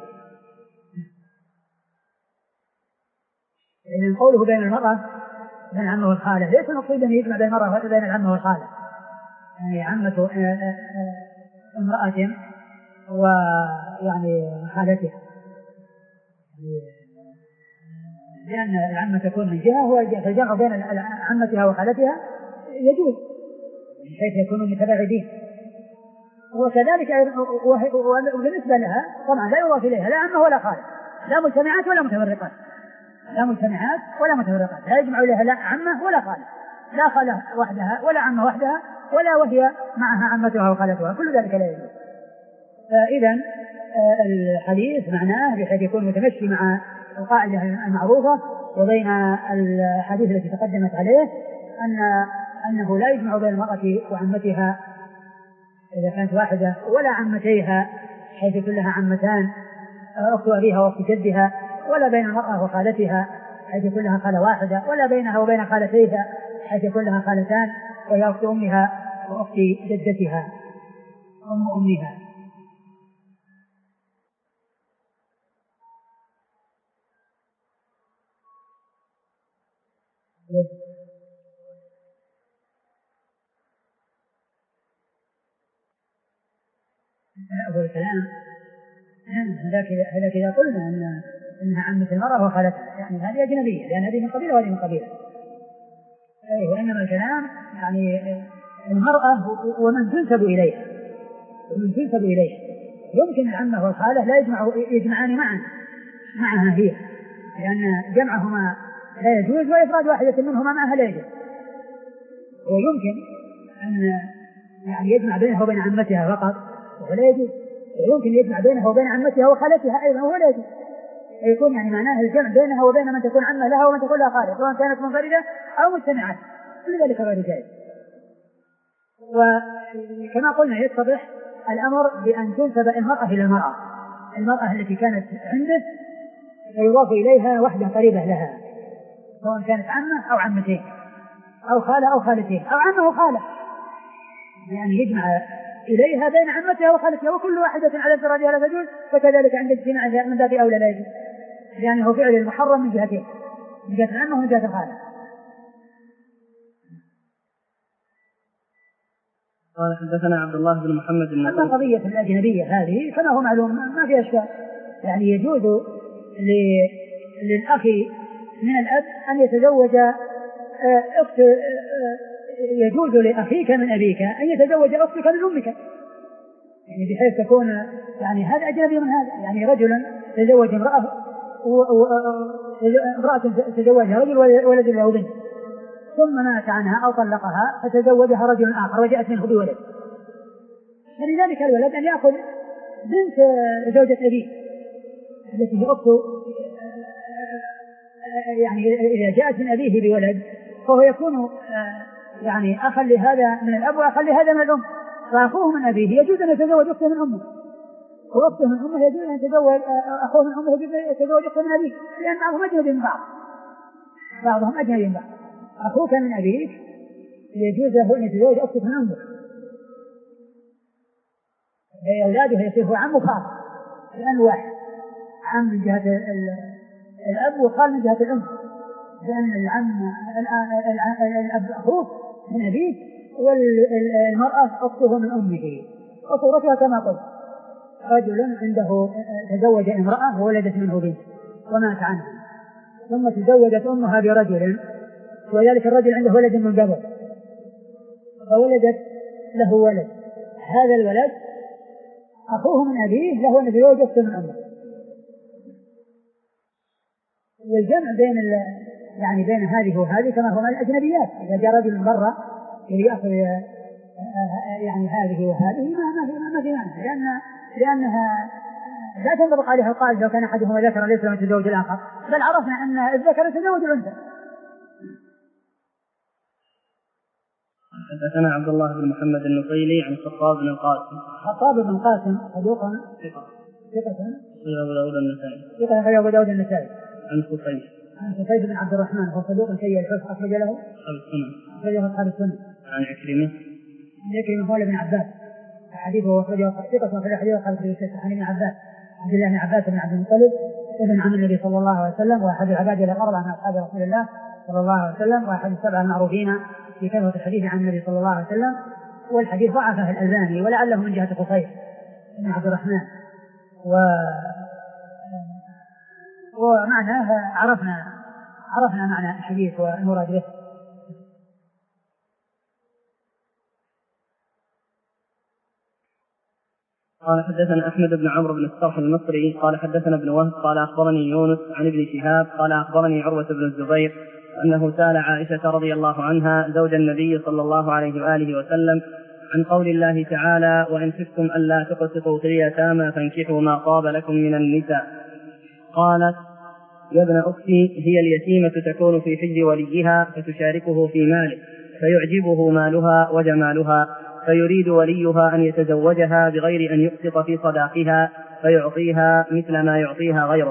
إذن قوله بين المرأة بين العمة والخالة ليس مقصود أن يجمع بين المرأة وبين العمة والخالة، يعني عمة امرأة ويعني خالتها، لأن العمة تكون من جهة فالجمع بين عمتها وخالتها يجوز من حيث يكونوا متباعدين. وكذلك وبالنسبة لها طبعا لا يضاف إليها لا عمة ولا خالة، لا مجتمعات ولا متفرقات، لا مجتمعات ولا متفرقات، لا يجمع لها لا عمة ولا خالة، لا خالة وحدها ولا عمة وحدها ولا وهي معها عمتها وخالتها، كل ذلك لا يجوز. فإذا الحديث معناه بحيث يكون متمشي مع القاعدة المعروفة وبين الحديث التي تقدمت عليه أن أنه لا يجمع بين المرأة وعمتها إذا كانت واحدة ولا عمتيها حيث كلها عمتان أخت أبيها وأخت جدها، ولا بين المرأة وخالتها حيث كلها خالة واحدة، ولا بينها وبين خالتيها حيث كلها خالتان وهي أخت أمها وأخت جدتها أم أمها. أول الكلام هذا إذا قلنا أن أنها عمة المرأة وخالتها يعني هذه أجنبية لأن هذه من قبيلة وهذه من قبيلة. أيه وإنما الكلام يعني المرأة ومن تنسب إليها ومن تنسب إليها يمكن العمة والخالة لا يجمع يجمعان معا معها هي، لأن جمعهما لا يجوز وإفراد واحدة منهما معها لا يجوز. ويمكن أن يعني يجمع بينها وبين عمتها فقط ولا يجوز، ويمكن يجمع بينها وبين عمتها وخالتها أيضا ولا يجوز. يكون يعني معناه الجمع بينها وبين من تكون عمة لها ومن تكون لها خالة سواء كانت منفردة أو مجتمعات، كل ذلك غير جائز. وكما قلنا يتضح الأمر بأن تنسب المرأة إلى المرأة، المرأة التي كانت عنده يضاف إليها وحدة قريبة لها سواء كانت عمة أو عمتين أو خالة أو خالتين أو عمة وخالة، يعني يجمع إليها بين عمتها وخالتها وكل واحدة على انفرادها لا تجوز، فكذلك عند الاجتماع من باب أولى لا يجوز، لأنه فعل المحرم من جهتين من جهة العمة ومن جهة الخالة. قال حدثنا عبد الله بن محمد بن أما قضية الأجنبية هذه فما هو معلوم ما في أشكال، يعني يجوز للأخ من الأب أن يتزوج أخت، يجوز لأخيك من أبيك أن يتزوج أختك من أمك، يعني بحيث تكون يعني هذا أجنبي من هذا، يعني رجل تزوج امرأة امرأة تزوجها رجل ولد له بنت ثم مات عنها أو طلقها فتزوجها رجل آخر وجاءت منه بولد، فلذلك الولد أن يأخذ بنت زوجة أبيه التي هي أخته، يعني إذا جاءت من أبيه بولد فهو يكون يعني أخا لهذا من الأب وأخا لهذا من الأم، فأخوه من أبيه يجوز أن يتزوج أخته من أمه، وأخته من أمه يجوز أن يتزوج أخوه من أمه يجوز أن يتزوج أخته من أبيه، لأن بعضهم أجنبي من بعض بعضهم أجنبي من بعض. أخوك من أبيك يجوز له أن يتزوج أختك من أمه، أولاده يصير هو عم وخال لأن واحد، عم من جهة الأب وخال من جهة الأم، لأن العم الأب أخوه من أبيه والمرأة أخته من أمه، وصورتها كما قلت رجل عنده تزوج امرأة وولدت منه بنت ومات عنها ثم تزوجت أمها برجل وذلك الرجل عنده ولد من قبل فولدت له ولد، هذا الولد أخوه من أبيه له أن يتزوج أخته من أمه. والجمع بين يعني بين هذه وهذه كما هو من الأجنبيات، إذا جاء رجل من برا يأخذ يعني هذه وهذه ما ما في ما في معنى، لأن لأنها لا تنطبق عليها القاعدة لو كان أحدهما ذكر ليس له يتزوج الآخر، بل عرفنا أن الذكر يتزوج الأنثى. حدثنا عبد الله بن محمد النفيلي عن خطاب بن القاسم. خطاب بن القاسم صدوق ثقة ثقة أبو داود النسائي. ثقة أبو داود النسائي. عن خفيف عن خفيف بن عبد الرحمن هو صدوق سيء الحفظ أخرج له أصحاب السنن. أخرج أصحاب السنن. عن عكرمة. عكرمة مولى بن عباس حديثه أخرجه ثقة أخرج حديثه خالد بن سعيد عن ابن عباس عبد الله بن عباس بن عبد المطلب ابن عم النبي صلى الله عليه وسلم وأحد العباد الأربعة من أصحاب رسول الله صلى الله عليه وسلم وأحد السبعة المعروفين في كثرة الحديث عن النبي صلى الله عليه وسلم، والحديث ضعفه الألباني ولعله من جهة خفيف بن عبد الرحمن و... ومعناه عرفنا عرفنا معنى الحديث والمراد به. قال حدثنا أحمد بن عمرو بن الصرح المصري قال حدثنا ابن وهب قال أخبرني يونس عن ابن شهاب قال أخبرني عروة بن الزبير أنه سأل عائشة رضي الله عنها زوج النبي صلى الله عليه وآله وسلم عن قول الله تعالى وإن خفتم ألا تقسطوا في اليتامى فانكحوا ما طاب لكم من النساء. قالت يا ابن أختي هي اليتيمة تكون في حجر وليها فتشاركه في ماله فيعجبه مالها وجمالها فيريد وليها أن يتزوجها بغير أن يقسط في صداقها فيعطيها مثل ما يعطيها غيره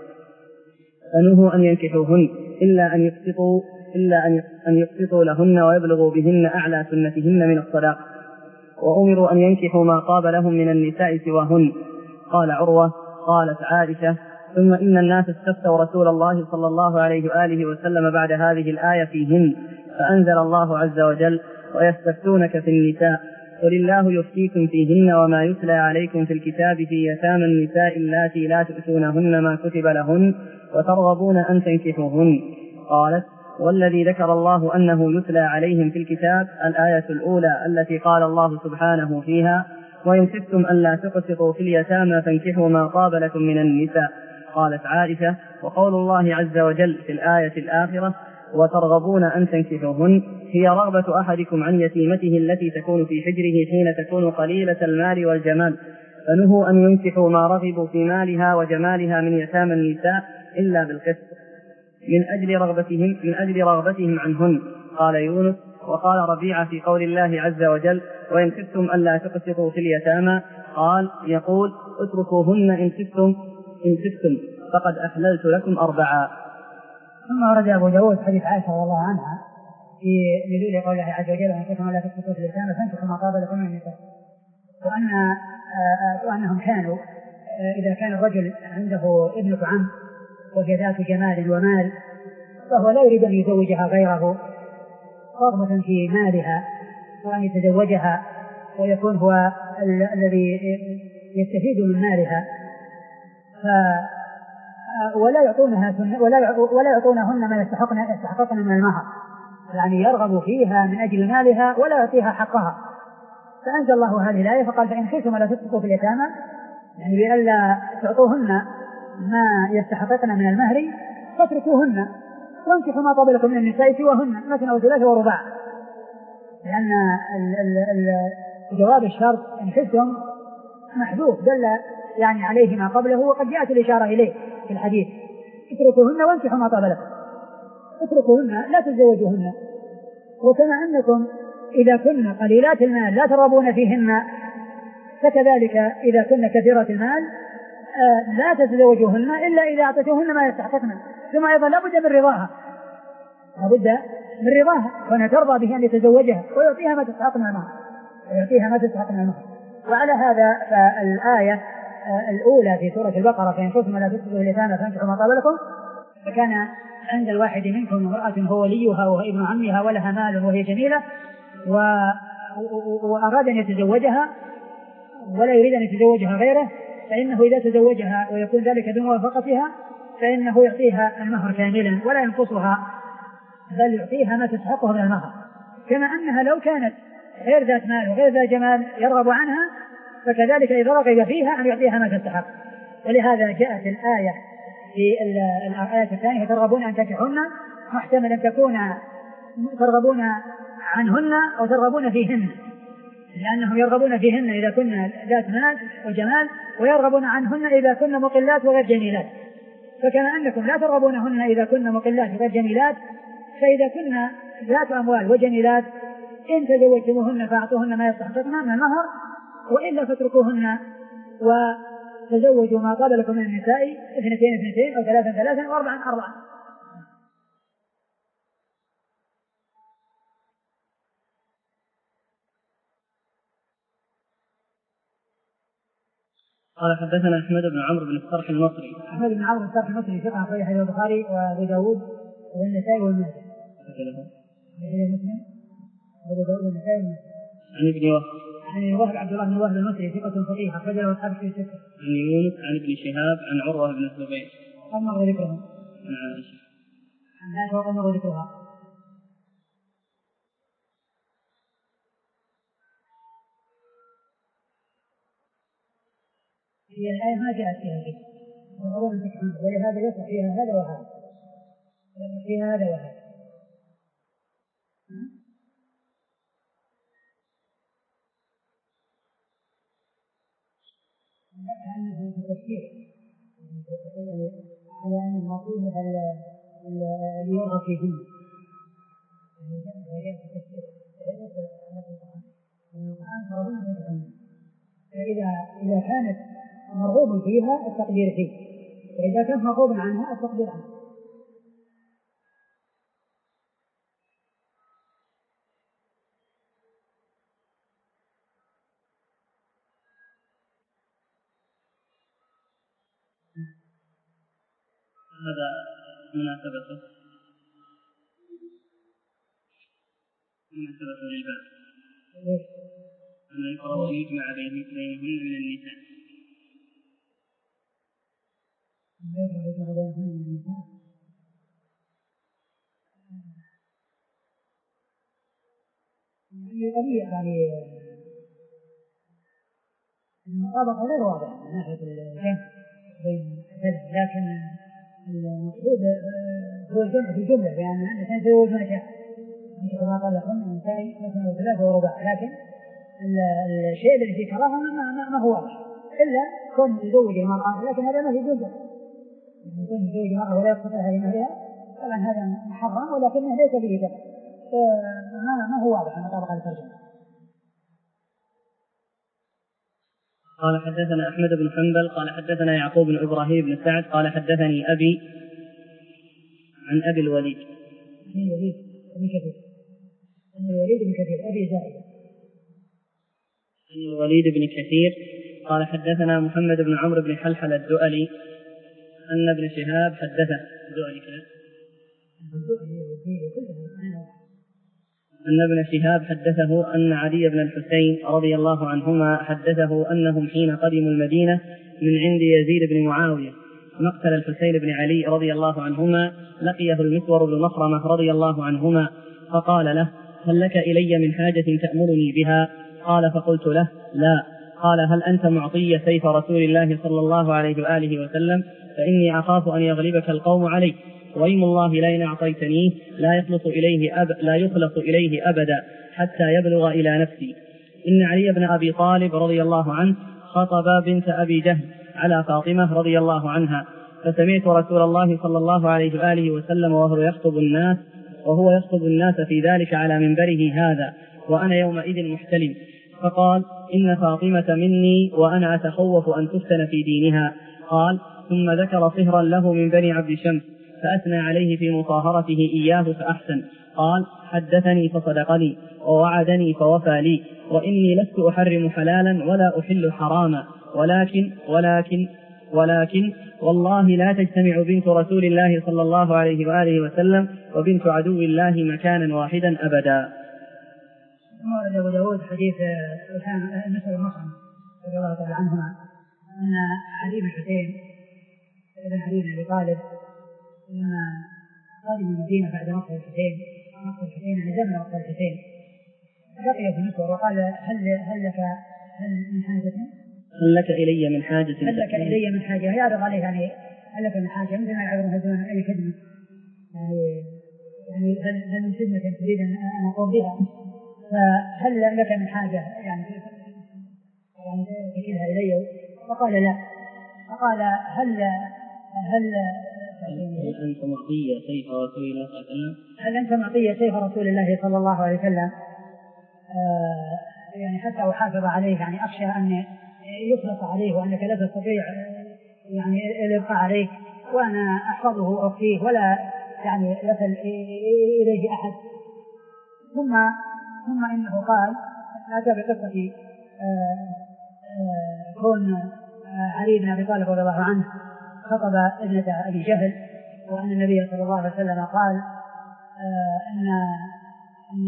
فنهوا أن ينكحوهن إلا أن يقسطوا إلا أن يقسطوا لهن ويبلغوا بهن أعلى سنتهن من الصداق وأمروا أن ينكحوا ما طاب لهم من النساء سواهن. قال عروة قالت عائشة ثم إن الناس استفتوا رسول الله صلى الله عليه وآله وسلم بعد هذه الآية فيهن فأنزل الله عز وجل ويستفتونك في النساء قل الله يفتيكم فيهن وما يتلى عليكم في الكتاب في يتامى النساء اللاتي لا تؤتونهن ما كتب لهن وترغبون أن تنكحوهن. قالت والذي ذكر الله أنه يتلى عليهم في الكتاب الآية الأولى التي قال الله سبحانه فيها وإن خفتم ألا تقسطوا في اليتامى فانكحوا ما طاب لكم من النساء. قالت عائشة وقول الله عز وجل في الآية الآخرة وترغبون أن تنكحوهن هي رغبة أحدكم عن يتيمته التي تكون في حجره حين تكون قليلة المال والجمال فنهوا أن ينكحوا ما رغبوا في مالها وجمالها من يتامى النساء إلا بالقسط من أجل رغبتهم من أجل رغبتهم عنهن. قال يونس وقال ربيعة في قول الله عز وجل وإن خفتم ألا تقسطوا في اليتامى قال يقول اتركوهن إن خفتم إن خفتم فقد أحللت لكم أربعا. ثم ورد أبو داود حديث عائشة رضي الله عنها في نزول قول الله عز وجل وإن خفتم ألا تقسطوا في اليتامى فانكحوا ما طاب لكم من النساء وأن وأنهم كانوا إذا كان الرجل عنده ابنة عم وهي ذات جمال ومال فهو لا يريد أن يزوجها غيره رغبة في مالها وأن يتزوجها ويكون هو الذي يستفيد من مالها ف ولا يعطونها ولا ولا يعطونهن ما يستحقن يستحقن من المهر يعني يرغب فيها من أجل مالها ولا يعطيها حقها. فأنزل الله هذه الآية فقال فإن خفتم ألا تقسطوا في اليتامى يعني بألا تعطوهن ما يستحققن من المهر فاتركوهن وانكحوا ما طاب لكم من النساء سواهن مثنى وثلاث ورباع لأن جواب الشرط إن خفتم محذوف دل يعني عليه ما قبله وقد جاءت الإشارة إليه في الحديث اتركوهن وانكحوا ما طاب لكم اتركوهن لا تتزوجوهن. وكما أنكم إذا كن قليلات المال لا ترغبون فيهن فكذلك إذا كن كثيرات المال آه لا تتزوجوهن إلا إذا أعطيتوهن ما يستحققن. ثم أيضا لا بد من رضاها لا بد من رضاها وأن ترضى به أن يتزوجها ويعطيها ما تستحق من المهر ويعطيها ما تستحق من المهر. وعلى هذا فالآية آه الأولى في سورة البقرة فإن خفتم ألا تقسطوا في اليتامى فانكحوا ما طاب لكم فكان عند الواحد منكم امرأة هو وليها وهو ابن عمها ولها مال وهي جميلة و... وأراد أن يتزوجها ولا يريد أن يتزوجها غيره فإنه إذا تزوجها ويكون ذلك بموافقتها فإنه يعطيها المهر كاملا ولا ينقصها بل يعطيها ما تستحقه من المهر. كما أنها لو كانت غير ذات مال وغير ذات جمال يرغب عنها فكذلك إذا رغب فيها أن يعطيها ما تستحق. ولهذا جاءت الآية في الآية الثانية ترغبون أن تنكحوهن محتمل أن تكون ترغبون عنهن أو ترغبون فيهن لأنهم يرغبون فيهن إذا كن ذات مال وجمال ويرغبون عنهن إذا كن مقلات وغير جميلات. فكما أنكم لا ترغبونهن إذا كن مقلات وغير جميلات فإذا كن ذات أموال وجميلات إن تزوجتموهن فأعطوهن ما يستحققن من المهر وإلا فاتركوهن وتزوجوا ما طاب لكم من النساء اثنتين اثنتين أو ثلاثا ثلاثا وأربعا أربعا. قال حدثنا أحمد بن عمرو بن الصرح المصري. أحمد بن عمرو بن الصرح المصري ثقة أخرج حديث البخاري وأبو داود والنسائي والماجه. حديث مسلم أبو داود والنسائي والماجه. عن ابن وهب. عن وهب عبد الله بن وهب المصري ثقة فقيه أخرج له أصحاب في الستة. عن يونس عن ابن شهاب عن عروة بن الزبير. أما ذكرهم. عن عائشة. لا أتوقع أنه ذكرها. هي الآية ما جاءت فيها ذكر، ولهذا يصح فيها هذا وهذا، يصح فيها هذا وهذا. لا كأنه في التفسير على أن المطلوب اللي يرغب في دينه، فإذا إذا كانت مرغوب فيها التقدير فيه، وإذا كانت مرغوب عنها التقدير عنه. هذا مناسبته مناسبته للباب أن يقرأ ويجمع بينهن من النساء. هي قضية يعني المطابقة غير واضحة من ناحية الجمع بين الثلاث، لكن المقصود هو الجمع في الجملة، بأن الإنسان يتزوج ما شاء كما قال لكم الإنسان مثلا وثلاثة ورباع، لكن الشيء الذي فيه كراهة ما, ما, ما هو واضح إلا كون يزوج المرأة، لكن هذا ما في جملة، يكون يزوج المرأة ولا يقصد هذه مهرها طبعا هذا محرم، ولكنه ليس به جمع، ما, ما هو واضح مطابقة للترجمة. قال حدثنا أحمد بن حنبل قال حدثنا يعقوب بن إبراهيم بن سعد قال حدثني أبي عن أبي الوليد أبي الوليد بن كثير أبي الوليد بن كثير أبي زائد أبي الوليد بن كثير قال حدثنا محمد بن عمرو بن حلحل الدؤلي أن ابن شهاب حدثه الدؤلي كذا أن ابن شهاب حدثه أن علي بن الحسين رضي الله عنهما حدثه أنهم حين قدموا المدينة من عند يزيد بن معاوية مقتل الحسين بن علي رضي الله عنهما لقيه المسور بن مخرمة رضي الله عنهما فقال له هل لك إلي من حاجة تأمرني بها؟ قال فقلت له لا. قال هل أنت معطي سيف رسول الله صلى الله عليه وآله وسلم؟ فإني أخاف أن يغلبك القوم علي، وإيم الله لئن أعطيتنيه لا يخلص إليه أب لا يخلص إليه أبدا حتى يبلغ إلى نفسي. إن علي بن أبي طالب رضي الله عنه خطب بنت أبي جهل على فاطمة رضي الله عنها، فسمعت رسول الله صلى الله عليه وآله وسلم وهو يخطب الناس وهو يخطب الناس في ذلك على منبره هذا وأنا يومئذ محتلم، فقال إن فاطمة مني وأنا أتخوف أن تفتن في دينها. قال ثم ذكر صهرا له من بني عبد شمس فأثنى عليه في مطاهرته إياه فأحسن. قال حدثني فصدقني ووعدني فوفى لي، وإني لست أحرم حلالا ولا أحل حراما، ولكن ولكن ولكن والله لا تجتمع بنت رسول الله صلى الله عليه وآله وسلم وبنت عدو الله مكانا واحدا أبدا. ورد أبو داود حديث مسعود بن مخرمة رضي الله تعالى عنهما أن علي بن الحسين ابن علي بن أبي طالب لما قدم المدينة بعد مقتل الحسين مقتل الحسين يعني زمن مقتل الحسين لقيه في المسور وقال هل هل لك هل من حاجة هل لك إلي من حاجة هل لك إلي من حاجة يعرض عليه يعني هل لك من حاجة مثل ما يعرضون هذون أي خدمة يعني يعني هل هل من خدمة تريد أن أقوم بها، فهل لك من حاجة يعني يعني تكلها إلي؟ فقال لا. فقال هل هل هل أنت معطية سيف رسول الله صلى الله عليه وسلم؟ هل أنت معطية سيف رسول الله صلى الله عليه وسلم؟ آه يعني حتى أحافظ عليه، يعني أخشى أن يخلص عليه وأنك لا تستطيع يعني الإبقاء عليه وأنا أحفظه وأخفيه ولا يعني يصل إليه أحد. ثم ثم إنه قال أتى بقصة كون علي بن أبي طالب رضي الله عنه خطب ابنة أبي جهل، وأن النبي صلى الله عليه وسلم قال أن أن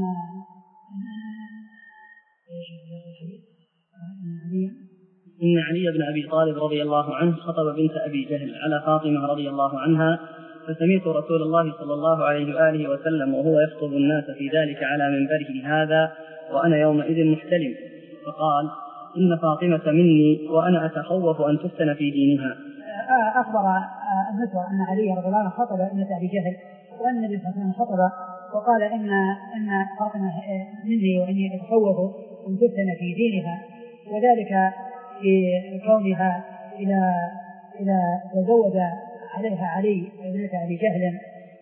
إن علي بن أبي طالب رضي الله عنه خطب بنت أبي جهل على فاطمة رضي الله عنها، فسمعت رسول الله صلى الله عليه وآله وسلم وهو يخطب الناس في ذلك على منبره هذا وأنا يومئذ محتلم، فقال: إن فاطمة مني وأنا أتخوف أن تفتن في دينها. أخبر النسوة أن علي رضي الله عنه خطب ابنة أبي جهل، وأن النبي صلى الله عليه وسلم خطب وقال إن إن فاطمة مني وإني أتخوف أن تفتن في دينها، وذلك في كونها إلى إلى تزوج عليها علي ابنة أبي جهل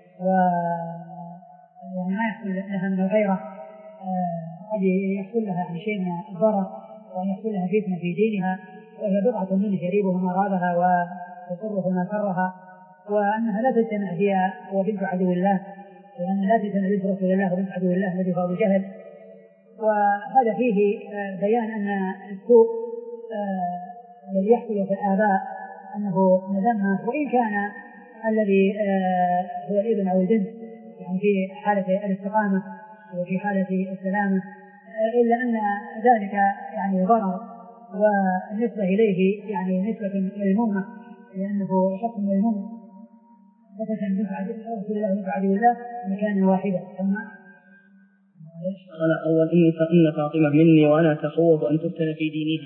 وما يحصل لها من الغيرة، قد يحصل لها عن شيء من الضرر وأن يحصل لها فتنة في دينها، وهي بضعة منه يريبه ما رابها ويسره ما سرها، وأنها لا تجتمع هي وبنت عدو الله، لأن لا تجتمع بنت رسول الله وبنت عدو الله الذي هو أبو جهل. وهذا فيه بيان أن السوء الذي يحصل في الآباء أنه مذمة، وإن كان الذي هو الابن أو البنت يعني في حالة الاستقامة وفي حالة السلامة، إلا أن ذلك يعني ضرر، والنسبة إليه يعني نسبة ملمومة، لأنه شخص ملموم فتشن بنت رسول الله وبنت عدو الله مكان واحدة. ثم قال: أول إني فإن فاطمة مني وأنا أتخوف أن تفتن في دينها.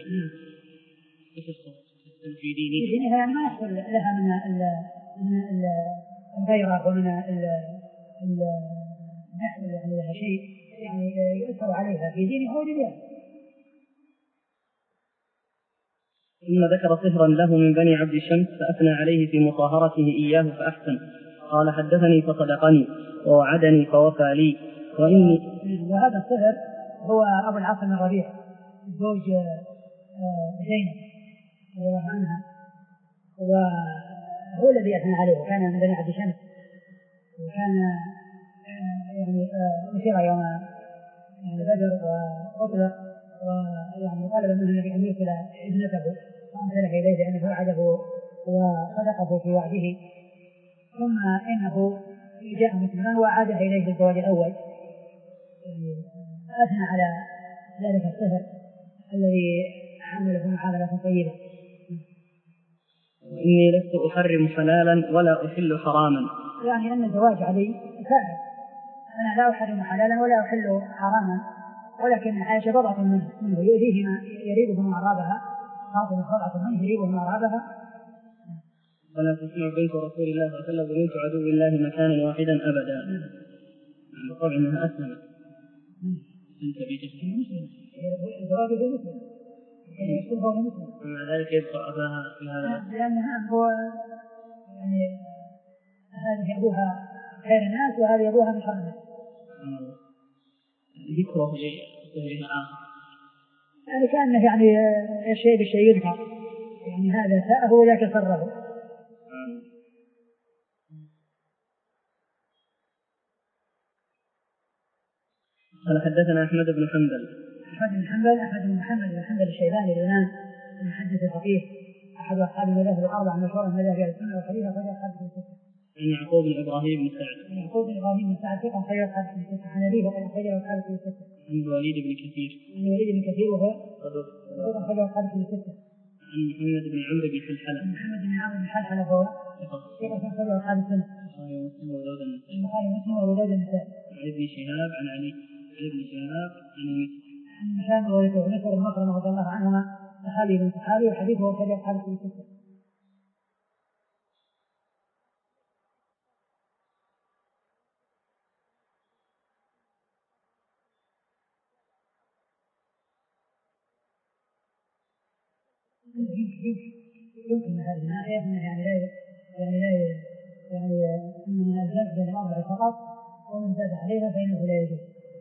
في دينها يعني ما يحصل لها من من الغيرة ومن ال يحصل يعني لها شيء يعني يؤثر عليها في دينها ودينها. ثم ذكر صهرا له من بني عبد الشمس فأثنى عليه في مطهرته إياه فأحسن. قال: حدثني فصدقني ووعدني فوفى لي وإني. وهذا الصهر هو أبو العاص بن الربيع زوج زينب رضي الله عنها، وهو الذي أثنى عليه، وكان من بني عبد الشمس، وكان يعني أسر يوم بدر وأطلق، ويعني طلب منه النبي أن يرسل ابنته فأرسله إليه لأنه وعده وصدقه في وعده، ثم إنه جاء مسلما وعاده إليه بالزواج الأول، أثنى على ذلك الصهر الذي عمله معاملة طيبة. وإني لست أحرم حلالا ولا أحل حراما، يعني أن الزواج علي فاعل، أنا لا أحرم حلالا ولا أحل حراما، ولكن عائشة بضعة منه يؤذيه ما يريده ما أرابها، فاطمة بضعة منه يريده ما أرابها. ولا تسمع بنت رسول الله صلى الله عليه وسلم وبنت عدو الله مكانا واحدا أبدا. بالطبع أنها أسلمت. أنت بجهل مسلم، الزواج بمسلم يشتبه لمسلم، ومع ذلك يبقى أباها في هذا، لأنها هو يعني هذه أبوها خير الناس وهذه أبوها من شر الناس. ذكره لغيرها آخر، يعني كأنه يعني الشيء بالشيء يذكر، يعني هذا ساءه وذاك سره. قال: حدثنا أحمد بن حنبل. أحمد بن حنبل أحمد بن محمد بن حنبل الشيباني الإمام المحدث الفقيه أحد أصحاب المذاهب الأربعة المشهورة من مذاهب السنة والخليفة خير أصحاب الستة. عن يعقوب بن إبراهيم بن سعد. عن يعقوب بن إبراهيم بن سعد ثقة خير أصحاب الستة. عن أبيه وخير خير أصحاب الستة. عن الوليد بن كثير. عن الوليد بن كثير وهو ثقة خير أصحاب الستة. عن محمد بن عمرو بن حلحلة. عن محمد بن عمرو بن حلحلة وهو ثقة خير أصحاب السنة. البخاري ومسلم وأبو داود النسائي. عن ابن شهاب عن علي. عن ابن شهاب عن المسلم. عن هشام ونسر بن مخرمة رضي الله عنهما صحابي بن صحابي وحديثه خير أصحاب الستة. يمكن هذه الناحية أنه يعني لا يعني لا يعني أن الجمع بين الأربعة فقط، ومن زاد عليها فإنه لا يجوز.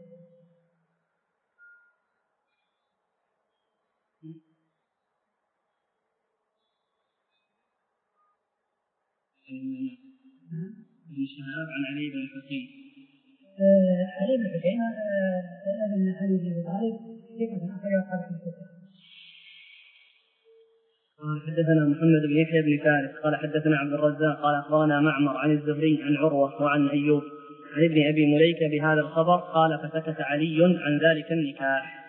ابن شهاب عن علي بن الحسين. علي بن الحسين ابن علي بن أبي طالب ثقة أخرج أصحاب الستة. قال: حدثنا محمد بن يحيى بن فارس قال: حدثنا عبد الرزاق قال: أخبرنا معمر عن الزهري عن عروة وعن أيوب عن ابن أبي مليكة بهذا الخبر. قال: فسكت علي عن ذلك النكاح.